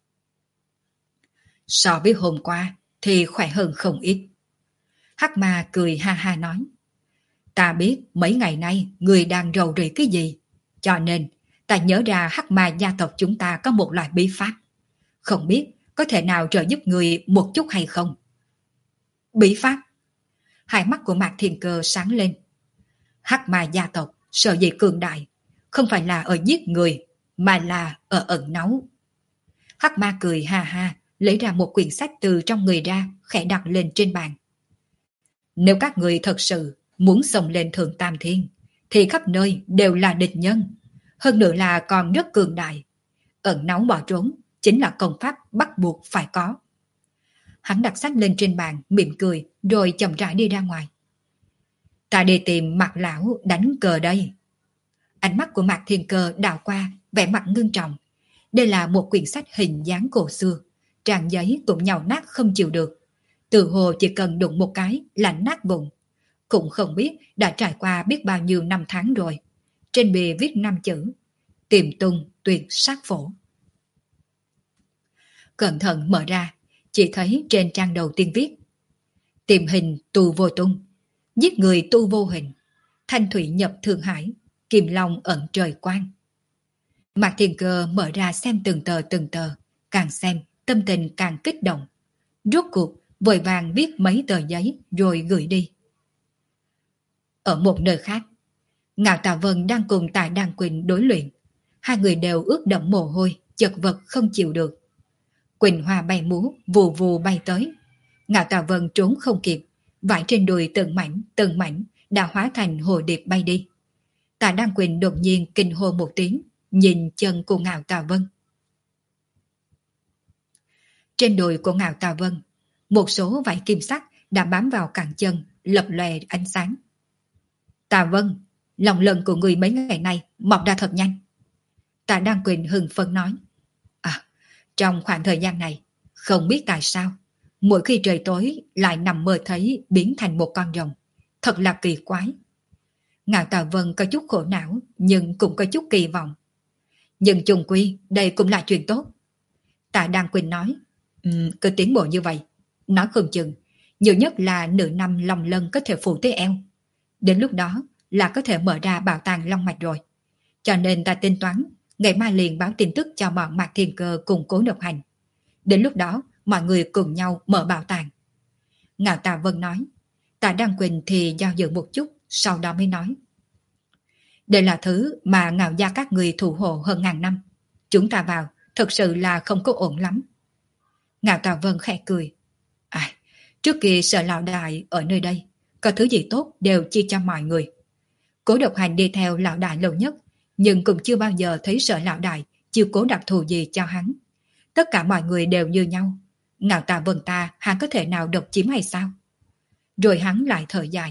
So với hôm qua thì khỏe hơn không ít. Hắc Ma cười ha ha nói. Ta biết mấy ngày nay người đang rầu rĩ cái gì, cho nên ta nhớ ra Hắc Ma gia tộc chúng ta có một loại bí pháp. Không biết có thể nào trợ giúp người một chút hay không? Bí pháp? Hai mắt của Mạc Thiên Cơ sáng lên. Hắc Ma gia tộc sợ gì cường đại, không phải là ở giết người, mà là ở ẩn náu. Hắc Ma cười ha ha, lấy ra một quyển sách từ trong người ra, khẽ đặt lên trên bàn. Nếu các người thật sự muốn xông lên Thượng Tam Thiên, thì khắp nơi đều là địch nhân, hơn nữa là còn rất cường đại. Ẩn náu bỏ trốn chính là công pháp bắt buộc phải có. Hắn đặt sách lên trên bàn, mỉm cười, rồi chậm rãi đi ra ngoài. Ta đi tìm Mạc lão đánh cờ đây. Ánh mắt của Mạc Thiên Cơ đảo qua, vẻ mặt ngưng trọng. Đây là một quyển sách hình dáng cổ xưa, trang giấy cũng nhàu nát không chịu được. Từ hồ chỉ cần đụng một cái là nát vụn. Cũng không biết đã trải qua biết bao nhiêu năm tháng rồi. Trên bìa viết năm chữ: Tìm tung tuyệt sát phổ. Cẩn thận mở ra, chỉ thấy trên trang đầu tiên viết: Tìm hình tu vô tung, giết người tu vô hình, thanh thủy nhập Thượng Hải, kim long ẩn trời quang. Mạc Thiên Cơ mở ra xem từng tờ từng tờ, càng xem tâm tình càng kích động. Rốt cuộc vội vàng viết mấy tờ giấy rồi gửi đi. Ở một nơi khác, Ngạo Tà Vân đang cùng Tài Đan Quỳnh đối luyện. Hai người đều ướt đẫm mồ hôi, chật vật không chịu được. Quỳnh hoa bay múa, vù vù bay tới. Ngạo Tà Vân trốn không kịp, vải trên đùi từng mảnh, từng mảnh đã hóa thành hồ điệp bay đi. Tài Đan Quỳnh đột nhiên kinh hô một tiếng, nhìn chân của Ngạo Tà Vân. Trên đùi của Ngạo Tà Vân, một số vải kim sắc đã bám vào cẳng chân, lập lòe ánh sáng. Tà Vân, lòng lần của người mấy ngày nay mọc ra thật nhanh. Tạ Đan Quỳnh hưng phấn nói. À, trong khoảng thời gian này, không biết tại sao, mỗi khi trời tối lại nằm mơ thấy biến thành một con rồng. Thật là kỳ quái. Ngạo Tà Vân có chút khổ não, nhưng cũng có chút kỳ vọng. Nhưng chung quy đây cũng là chuyện tốt. Tạ Đăng Quỳnh nói, um, cứ tiến bộ như vậy, nói không chừng, nhiều nhất là nửa năm lòng lân có thể phụ tới eo. Đến lúc đó là có thể mở ra bảo tàng long mạch rồi. Cho nên ta tính toán, ngày mai liền báo tin tức cho bọn Mạc Thiên Cơ cùng Cố Độc Hành. Đến lúc đó, mọi người cùng nhau mở bảo tàng. Ngạo Tà Vân nói, Tạ Đăng Quỳnh thì do dự một chút, sau đó mới nói. Đây là thứ mà Ngạo gia các người thủ hộ hơn ngàn năm. Chúng ta vào, thật sự là không có ổn lắm. Ngạo Tà Vân khẽ cười. À, trước kia Sở Lão Đại ở nơi đây, có thứ gì tốt đều chia cho mọi người. Cố Độc Hành đi theo Lão Đại lâu nhất, nhưng cũng chưa bao giờ thấy Sở Lão Đại chiêu cố đặc thù gì cho hắn. Tất cả mọi người đều như nhau. Ngạo Tà Vân ta hắn có thể nào độc chiếm hay sao? Rồi hắn lại thở dài.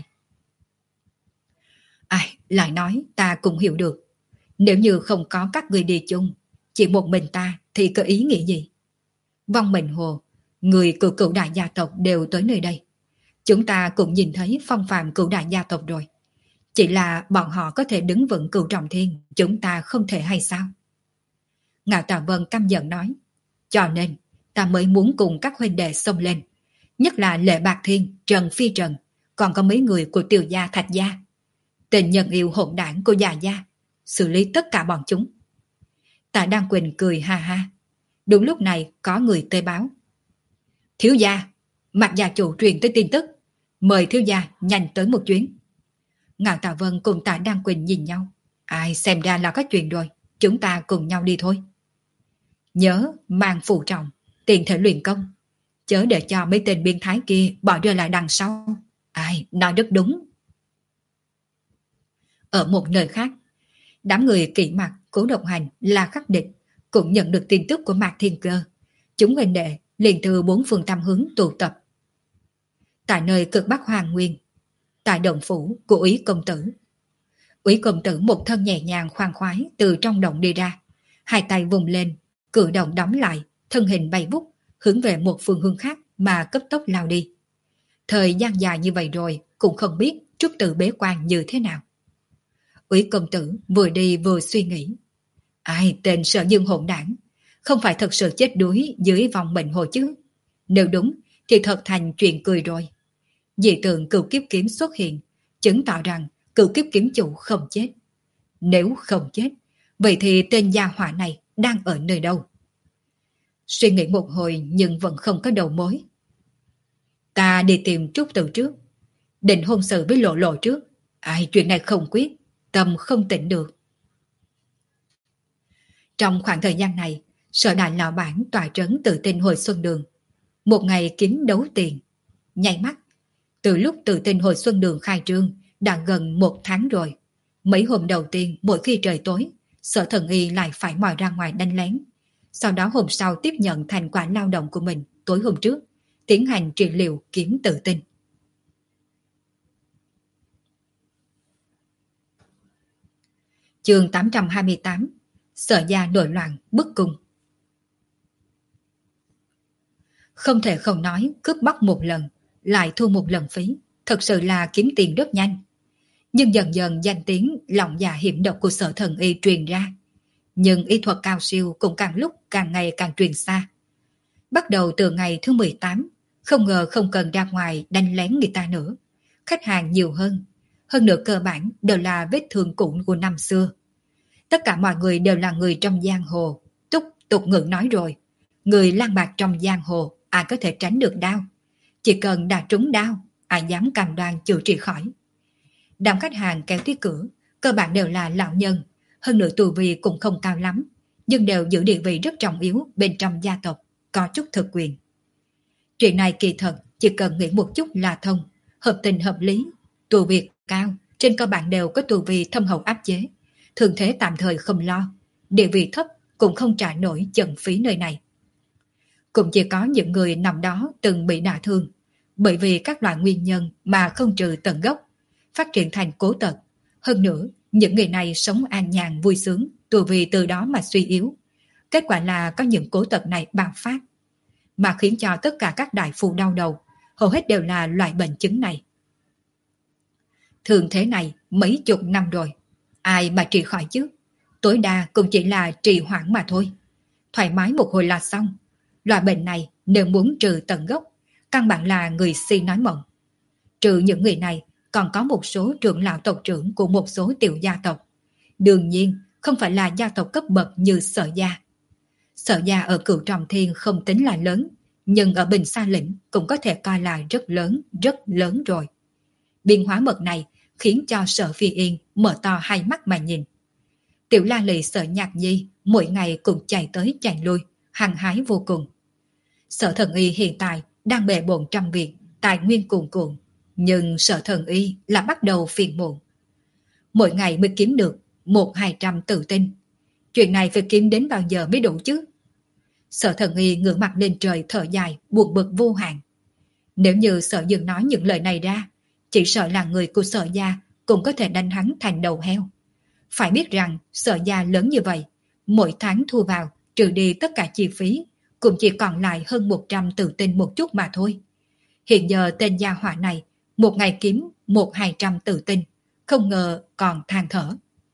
Ai, lại nói ta cũng hiểu được. Nếu như không có các người đi chung, chỉ một mình ta thì có ý nghĩa gì? Vong Mệnh Hồ, người của cửu đại gia tộc đều tới nơi đây. Chúng ta cũng nhìn thấy phong phạm cửu đại gia tộc rồi. Chỉ là bọn họ có thể đứng vững cửu trọng thiên, chúng ta không thể hay sao? Ngạo Tà Vân căm giận nói. Cho nên, ta mới muốn cùng các huynh đệ xông lên. Nhất là Lệ Bạc Thiên, Trần Phi Trần, còn có mấy người của Tiểu gia Thạch gia. Tình nhân yêu hỗn đảng của già gia, xử lý tất cả bọn chúng. Tạ Đăng Quỳnh cười ha ha. Đúng lúc này có người tới báo. Thiếu gia, Mạc gia chủ truyền tới tin tức. Mời thiếu gia nhanh tới một chuyến. Ngạo Tà Vân cùng Tạ Đăng Quỳnh nhìn nhau. Ai xem ra là có chuyện rồi, chúng ta cùng nhau đi thôi. Nhớ mang phụ trọng, tiền thể luyện công. Chớ để cho mấy tên biến thái kia bỏ rơi lại đằng sau. Ai, nói rất đúng. Ở một nơi khác, đám người kỵ mặt Cố Độc Hành là khắc địch cũng nhận được tin tức của Mạc Thiên Cơ. Chúng huynh đệ liền từ bốn phương tám hướng tụ tập. Tại nơi cực bắc Hoàng Nguyên, tại động phủ của Úy công tử. Úy công tử một thân nhẹ nhàng khoan khoái từ trong động đi ra, hai tay vùng lên, cử động đóng lại, thân hình bay vút hướng về một phương hướng khác mà cấp tốc lao đi. Thời gian dài như vậy rồi cũng không biết Trúc Tự bế quan như thế nào. Úy công tử vừa đi vừa suy nghĩ. Ai tên Sở Dương hỗn đảng, không phải thật sự chết đuối dưới vòng mệnh hồ chứ? Nếu đúng thì thật thành chuyện cười rồi. Dị tượng cửu kiếp kiếm xuất hiện, chứng tỏ rằng cửu kiếp kiếm chủ không chết. Nếu không chết, vậy thì tên gia hỏa này đang ở nơi đâu? Suy nghĩ một hồi nhưng vẫn không có đầu mối. Ta đi tìm Trúc Tự trước, định hôn sự với Lộ Lộ trước. Ai, chuyện này không quyết, tâm không tỉnh được. Trong khoảng thời gian này, Sở đại lão bản tòa trấn Tự Tin hồi xuân đường. Một ngày kiếm đấu tiền. Nháy mắt, từ lúc Tự Tin hồi xuân đường khai trương đã gần một tháng rồi. Mấy hôm đầu tiên mỗi khi trời tối, Sở Thần Y lại phải mò ra ngoài đánh lén. Sau đó hôm sau tiếp nhận thành quả lao động của mình tối hôm trước, tiến hành trị liệu kiếm Tự Tin. Chương tám trăm hai mươi tám. Sở gia nổi loạn bức cung. Không thể không nói cướp bóc một lần, lại thu một lần phí, thật sự là kiếm tiền rất nhanh. Nhưng dần dần danh tiếng lòng dạ hiểm độc của Sở Thần Y truyền ra. Nhưng y thuật cao siêu cũng càng lúc càng ngày càng truyền xa. Bắt đầu từ ngày thứ mười tám, không ngờ không cần ra ngoài đánh lén người ta nữa. Khách hàng nhiều hơn, hơn nữa cơ bản đều là vết thương cũ của năm xưa. Tất cả mọi người đều là người trong giang hồ. Túc tục ngữ nói rồi, người lang bạc trong giang hồ ai có thể tránh được đao. Chỉ cần đã trúng đao, ai dám cam đoan chữa trị khỏi. Đám khách hàng kéo tới cửa, cơ bản đều là lão nhân, hơn nữa tu vi cũng không cao lắm, nhưng đều giữ địa vị rất trọng yếu bên trong gia tộc, có chút thực quyền. Chuyện này kỳ thật chỉ cần nghĩ một chút là thông, hợp tình hợp lý, tu vi cao, trên cơ bản đều có tu vi thâm hậu áp chế, thường thế tạm thời không lo, địa vị thấp cũng không trả nổi chân phí nơi này. Cũng chỉ có những người nằm đó từng bị đả thương, bởi vì các loại nguyên nhân mà không trừ tận gốc, phát triển thành cố tật. Hơn nữa, những người này sống an nhàn vui sướng, tu vi từ đó mà suy yếu. Kết quả là có những cố tật này bạo phát, mà khiến cho tất cả các đại phu đau đầu, hầu hết đều là loại bệnh chứng này. Thường thế này mấy chục năm rồi, ai mà trị khỏi chứ? tối đa cũng chỉ là trì hoãn mà thôi. Thoải mái một hồi là xong. Loại bệnh này nếu muốn trừ tận gốc, căn bản là người si nói mộng. Trừ những người này, còn có một số trưởng lão tộc trưởng của một số tiểu gia tộc. Đương nhiên, không phải là gia tộc cấp bậc như Sở gia. Sở gia ở Cửu Trọng Thiên không tính là lớn, nhưng ở Bình Sa Lĩnh cũng có thể coi là rất lớn, rất lớn rồi. Biến hóa mật này khiến cho Sở Phi Yên mở to hai mắt mà nhìn. Tiểu La Lị Sở Nhạc Nhi mỗi ngày cũng chạy tới chạy lui, hăng hái vô cùng. Sở Thần Y hiện tại đang bề bộn trăm việc, tài nguyên cuồn cuộn, nhưng Sở Thần Y là bắt đầu phiền muộn. Mỗi ngày mới kiếm được một hai trăm tự tin. Chuyện này phải kiếm đến bao giờ mới đủ chứ? Sở Thần Y ngửa mặt lên trời thở dài, buồn bực vô hạn. Nếu như Sở Dương nói những lời này ra, chỉ sợ là người của Sở gia cũng có thể đánh hắn thành đầu heo. Phải biết rằng Sở gia lớn như vậy, mỗi tháng thu vào trừ đi tất cả chi phí, cũng chỉ còn lại hơn một trăm tự tin một chút mà thôi. Hiện giờ tên gia hỏa này một ngày kiếm một hai trăm tự tin, không ngờ còn than thở.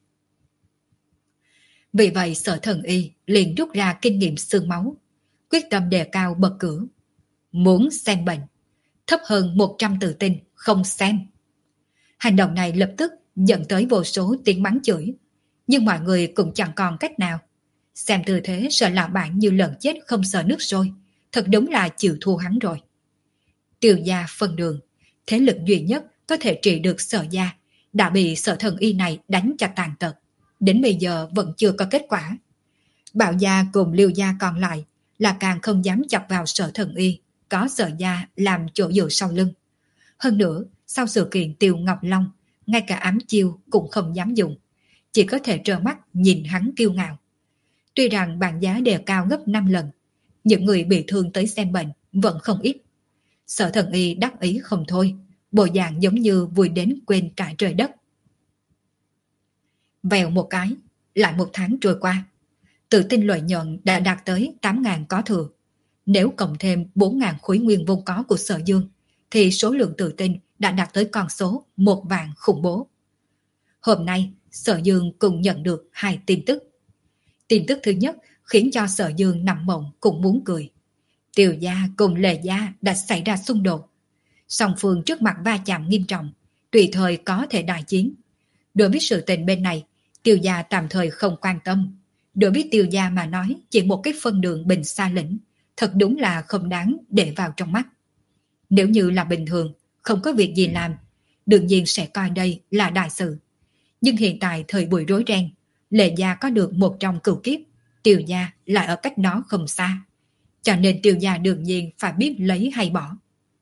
Vì vậy Sở Thần Y liền rút ra kinh nghiệm xương máu, quyết tâm đề cao bậc cửa. Muốn xem bệnh, thấp hơn một trăm tự tin không xem. Hành động này lập tức dẫn tới vô số tiếng mắng chửi, nhưng mọi người cũng chẳng còn cách nào. Xem tư thế sợ lão bản như lợn chết không sợ nước sôi, thật đúng là chịu thua hắn rồi. Tiêu gia phân đường, thế lực duy nhất có thể trị được Sở gia, đã bị Sở Thần Y này đánh cho tàn tật, đến bây giờ vẫn chưa có kết quả. Bảo gia cùng Liêu gia còn lại là càng không dám chọc vào Sở Thần Y, có Sở gia làm chỗ dựa sau lưng. Hơn nữa, sau sự kiện Tiêu Ngọc Long, ngay cả ám chiêu cũng không dám dùng, chỉ có thể trơ mắt nhìn hắn kiêu ngạo. Tuy rằng bảng giá đề cao gấp năm lần, những người bị thương tới xem bệnh vẫn không ít. Sở Thần Y đắc ý không thôi, bộ dạng giống như vui đến quên cả trời đất. Vèo một cái, lại một tháng trôi qua, tự tin lợi nhuận đã đạt tới tám nghìn có thừa. Nếu cộng thêm bốn nghìn khối nguyên vốn có của Sở Dương, thì số lượng tự tin đã đạt tới con số một vạn khủng bố. Hôm nay, Sở Dương cùng nhận được hai tin tức. Tin tức thứ nhất khiến cho Sở Dương nằm mộng cũng muốn cười. Tiêu gia cùng Lệ gia đã xảy ra xung đột. Song phương trước mặt va chạm nghiêm trọng, tùy thời có thể đại chiến. Đối với sự tình bên này, Tiêu gia tạm thời không quan tâm. Đối với Tiêu gia mà nói, chỉ một cái phân đường Bình Sa Lĩnh, thật đúng là không đáng để vào trong mắt. Nếu như là bình thường, không có việc gì làm, đương nhiên sẽ coi đây là đại sự. Nhưng hiện tại thời buổi rối ren, Lệ gia có được một trong cửu kiếp, Tiêu gia lại ở cách đó không xa. Cho nên Tiêu gia đương nhiên phải biết lấy hay bỏ.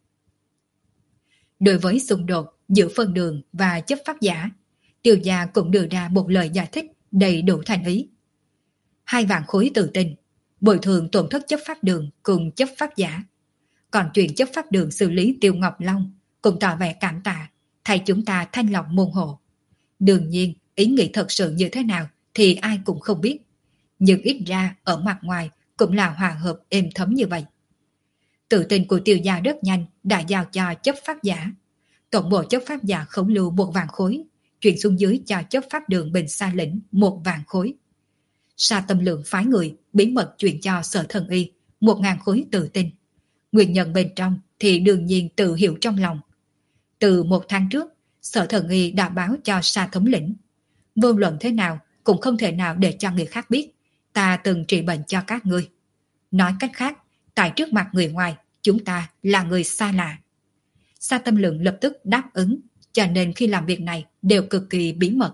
Đối với xung đột giữa phân đường và chấp pháp giả, Tiêu gia cũng đưa ra một lời giải thích đầy đủ thành ý. Hai vạn khối tự tin, bồi thường tổn thất chấp pháp đường cùng chấp pháp giả. Còn chuyện chấp pháp đường xử lý Tiêu Ngọc Long cũng tỏ vẻ cảm tạ, thay chúng ta thanh lọc môn hộ. Đương nhiên, ý nghĩ thật sự như thế nào thì ai cũng không biết. Nhưng ít ra ở mặt ngoài cũng là hòa hợp êm thấm như vậy. Tự tin của Tiêu gia rất nhanh đã giao cho chấp pháp giả. Tổng bộ chấp pháp giả khổng lồ một vạn khối, chuyển xuống dưới cho chấp pháp đường Bình Sa Lĩnh một vạn khối. Sa Tâm Lượng phái người bí mật chuyển cho Sở Thần Y một ngàn khối tự tin. Nguyên nhân bên trong thì đương nhiên tự hiểu trong lòng. Từ một tháng trước, Sở Thần Y đã báo cho Sa thống lĩnh. Vô luận thế nào cũng không thể nào để cho người khác biết ta từng trị bệnh cho các ngươi. Nói cách khác, tại trước mặt người ngoài, chúng ta là người xa lạ. Sa Tâm Lượng lập tức đáp ứng, cho nên khi làm việc này đều cực kỳ bí mật.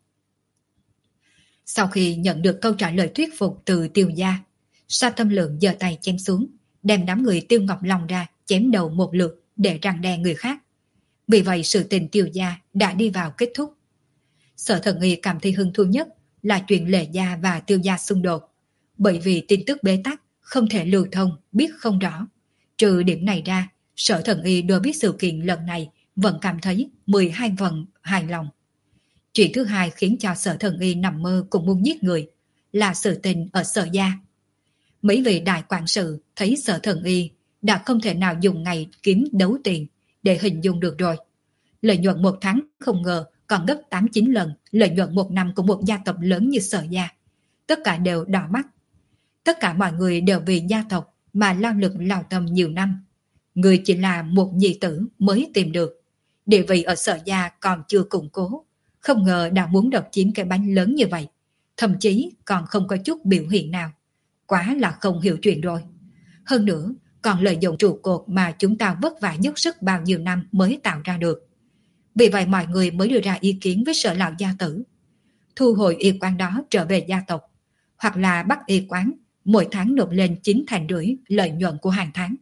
Sau khi nhận được câu trả lời thuyết phục từ Tiêu gia, Sa Tâm Lượng giơ tay chém xuống, đem đám người Tiêu Ngọc Long ra chém đầu một lượt để răng đe người khác. Vì vậy sự tình Tiêu gia đã đi vào kết thúc. Sở Thần Y cảm thấy hứng thú nhất là chuyện Lệ gia và Tiêu gia xung đột, bởi vì tin tức bế tắc không thể lưu thông, biết không rõ. Trừ điểm này ra, Sở Thần Y đối với sự kiện lần này vẫn cảm thấy mười hai phần hài lòng. Chuyện thứ hai khiến cho Sở Thần Y nằm mơ cũng muốn giết người là sự tình ở Sở gia. Mấy vị đại quản sự thấy Sở Thần Y đã không thể nào dùng ngày kiếm đấu tiền để hình dung được rồi. Lợi nhuận một tháng không ngờ còn gấp tám chín lần lợi nhuận một năm của một gia tộc lớn như Sở gia. Tất cả đều đỏ mắt. Tất cả mọi người đều vì gia tộc mà lao lực lao tâm nhiều năm. Người chỉ là một nhi tử mới tìm được. Địa vị ở Sở gia còn chưa củng cố. Không ngờ đã muốn độc chiếm cái bánh lớn như vậy. Thậm chí còn không có chút biểu hiện nào. Quá là không hiểu chuyện rồi. Hơn nữa, còn lợi dụng trụ cột mà chúng ta vất vả dốc sức bao nhiêu năm mới tạo ra được. Vì vậy mọi người mới đưa ra ý kiến với Sở lão gia tử. Thu hồi y quán đó trở về gia tộc. Hoặc là bắt y quán mỗi tháng nộp lên chín thành rưỡi lợi nhuận của hàng tháng.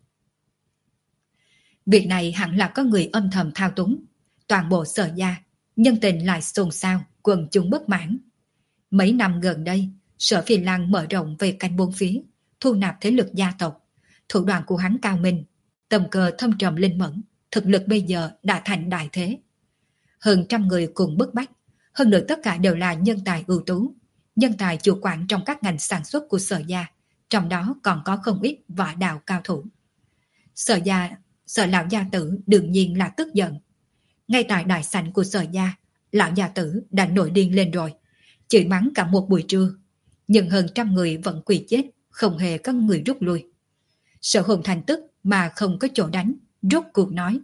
Việc này hẳn là có người âm thầm thao túng. Toàn bộ Sở gia, nhân tình lại xôn xao, quần chúng bất mãn. Mấy năm gần đây, Sở Phi Lăng mở rộng về cánh bốn phía, thu nạp thế lực gia tộc. Thủ đoạn của hắn cao minh, tầm cờ thâm trầm linh mẫn, thực lực bây giờ đã thành đại thế. Hơn trăm người cùng bức bách, hơn nữa tất cả đều là nhân tài ưu tú, nhân tài chủ quản trong các ngành sản xuất của Sở gia, trong đó còn có không ít võ đạo cao thủ. Sở gia, Sở lão gia tử đương nhiên là tức giận. Ngay tại đại sảnh của Sở gia, lão gia tử đã nổi điên lên rồi, chửi mắng cả một buổi trưa, nhưng hơn trăm người vẫn quỳ chết, không hề có người rút lui. Sở Hùng thành tức mà không có chỗ đánh, rút cuộc nói: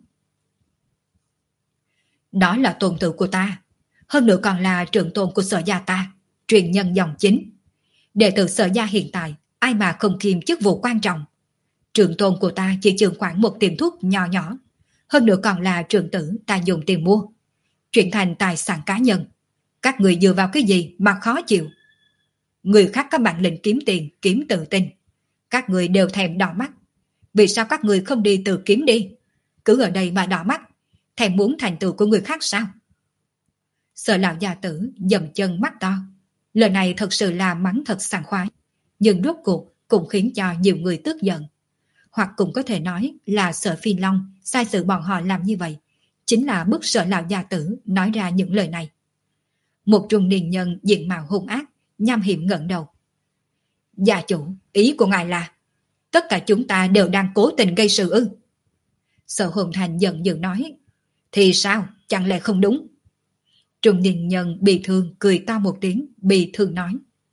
đó là tôn tử của ta, hơn nữa còn là trưởng tôn của Sở gia ta, truyền nhân dòng chính. Đệ tử Sở gia hiện tại ai mà không kiêm chức vụ quan trọng. Trưởng tôn của ta chỉ trưởng quản một tiệm thuốc nhỏ nhỏ, hơn nữa còn là trưởng tử ta dùng tiền mua, chuyển thành tài sản cá nhân. Các người dựa vào cái gì mà khó chịu? Người khác có bản lĩnh kiếm tiền, kiếm tự tin, các người đều thèm đỏ mắt. Vì sao các người không đi tự kiếm đi? Cứ ở đây mà đỏ mắt, thèm muốn thành tựu của người khác sao? Sở lão gia tử dầm chân mắt to. Lời này thật sự là mắng thật sảng khoái, nhưng rốt cuộc cũng khiến cho nhiều người tức giận. Hoặc cũng có thể nói là Sở Phi Long sai sự bọn họ làm như vậy, chính là bức Sở lão gia tử nói ra những lời này. Một trung niên nhân diện mạo hung ác, nham hiểm ngẩng đầu. Gia chủ, ý của ngài là tất cả chúng ta đều đang cố tình gây sự ư? Sở Hồn Thành giận dữ nói. Thì sao, chẳng lẽ không đúng? Trung niên nhân bị thương cười to một tiếng, bị thương nói.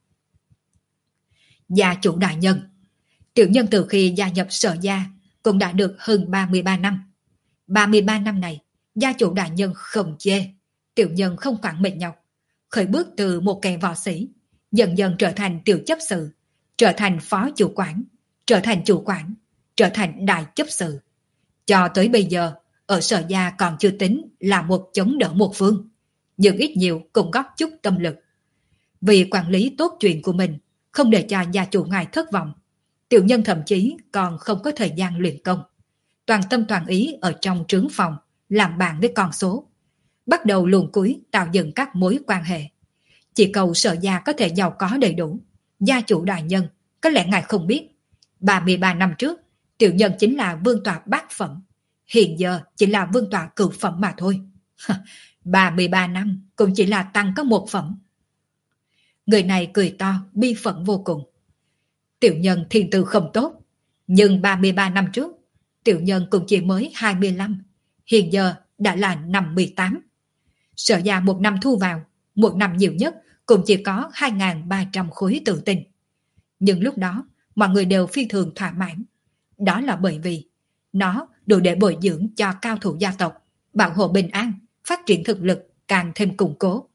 Gia chủ đại nhân, tiểu nhân từ khi gia nhập Sở gia cũng đã được hơn ba mươi ba năm. ba mươi ba năm này, gia chủ đại nhân không chê, tiểu nhân không quản mệt nhọc, khởi bước từ một kẻ võ sĩ, dần dần trở thành tiểu chấp sự, trở thành phó chủ quản, trở thành chủ quản, trở thành đại chấp sự. Cho tới bây giờ, ở Sở gia còn chưa tính là một chống đỡ một phương, nhưng ít nhiều cũng góp chút tâm lực. Vì quản lý tốt chuyện của mình, không để cho gia chủ ngài thất vọng, tiểu nhân thậm chí còn không có thời gian luyện công. Toàn tâm toàn ý ở trong trướng phòng, làm bạn với con số. Bắt đầu luồn cuối tạo dựng các mối quan hệ. Chỉ cầu Sở gia có thể giàu có đầy đủ. Gia chủ đại nhân, có lẽ ngài không biết, ba mươi ba năm trước, tiểu nhân chính là vương tọa bát phẩm. Hiện giờ chỉ là vương tọa cửu phẩm mà thôi. ba mươi ba năm cũng chỉ là tăng có một phẩm. Người này cười to, bi phẫn vô cùng. Tiểu nhân thiên tư không tốt, nhưng ba mươi ba năm trước, tiểu nhân cũng chỉ mới hai mươi lăm, hiện giờ đã là năm mươi tám. Sở gia một năm thu vào, một năm nhiều nhất cũng chỉ có hai nghìn ba trăm khối tự tin. Nhưng lúc đó, mọi người đều phi thường thỏa mãn. Đó là bởi vì nó đủ để bồi dưỡng cho cao thủ gia tộc, bảo hộ bình an, phát triển thực lực càng thêm củng cố.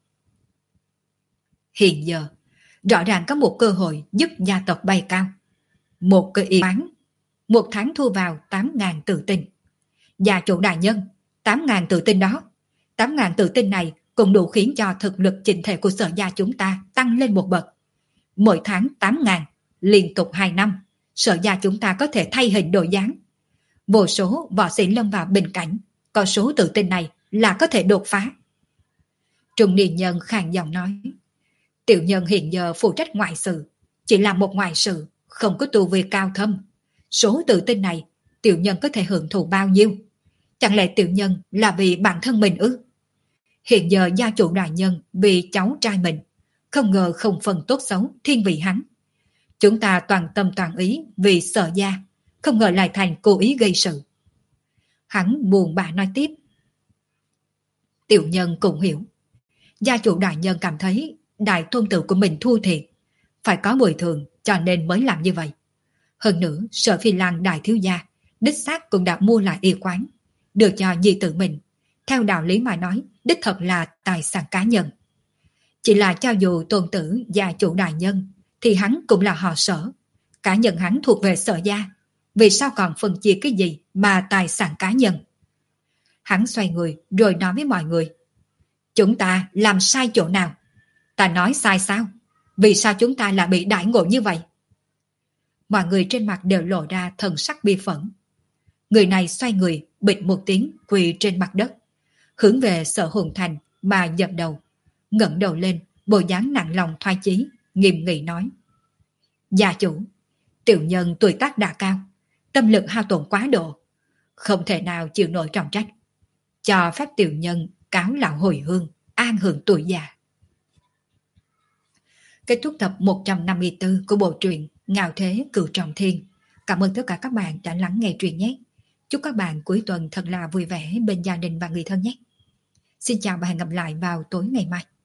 Hiện giờ, rõ ràng có một cơ hội giúp gia tộc bay cao. Một cái y bán, một tháng thu vào tám nghìn tự tin. Gia chủ đại nhân, tám nghìn tự tin đó, tám nghìn tự tin này cũng đủ khiến cho thực lực chỉnh thể của Sở gia chúng ta tăng lên một bậc. Mỗi tháng tám nghìn, liên tục hai năm, Sở gia chúng ta có thể thay hình đổi dáng. Vô số võ sĩ lâm vào bình cảnh, có số tự tin này là có thể đột phá. Trung niên nhân khàn giọng nói. Tiểu nhân hiện giờ phụ trách ngoại sự, chỉ là một ngoại sự, không có tu vi cao thâm. Số tự tin này, tiểu nhân có thể hưởng thụ bao nhiêu? Chẳng lẽ tiểu nhân là vì bản thân mình ư? Hiện giờ gia chủ đại nhân vì cháu trai mình, không ngờ không phần tốt xấu thiên vị hắn. Chúng ta toàn tâm toàn ý vì Sở gia, không ngờ lại thành cố ý gây sự. Hắn buồn bã nói tiếp. Tiểu nhân cũng hiểu. Gia chủ đại nhân cảm thấy đại tôn tử của mình thua thiệt, phải có bồi thường cho nên mới làm như vậy. Hơn nữa, Sở Phi Lan đại thiếu gia, đích xác cũng đã mua lại y quán, được cho nhi tử mình. Theo đạo lý mà nói, đích thật là tài sản cá nhân. Chỉ là cho dù tôn tử gia chủ đại nhân, thì hắn cũng là họ Sở. Cá nhân hắn thuộc về Sở gia. Vì sao còn phân chia cái gì mà tài sản cá nhân? Hắn xoay người rồi nói với mọi người. Chúng ta làm sai chỗ nào? Ta nói sai sao? Vì sao chúng ta lại bị đãi ngộ như vậy? Mọi người trên mặt đều lộ ra thần sắc bi phẫn. Người này xoay người, bịch một tiếng quỳ trên mặt đất, hướng về Sở Hồn Thành mà dập đầu, ngẩng đầu lên, bộ dáng nặng lòng thoái chí, nghiêm nghị nói: Gia chủ, tiểu nhân tuổi tác đã cao, tâm lực hao tổn quá độ, không thể nào chịu nổi trọng trách, cho phép tiểu nhân cáo lão hồi hương, an hưởng tuổi già. Kết thúc tập một trăm năm mươi tư của bộ truyện Ngạo Thế Cửu Trọng Thiên. Cảm ơn tất cả các bạn đã lắng nghe truyện nhé. Chúc các bạn cuối tuần thật là vui vẻ bên gia đình và người thân nhé. Xin chào và hẹn gặp lại vào tối ngày mai.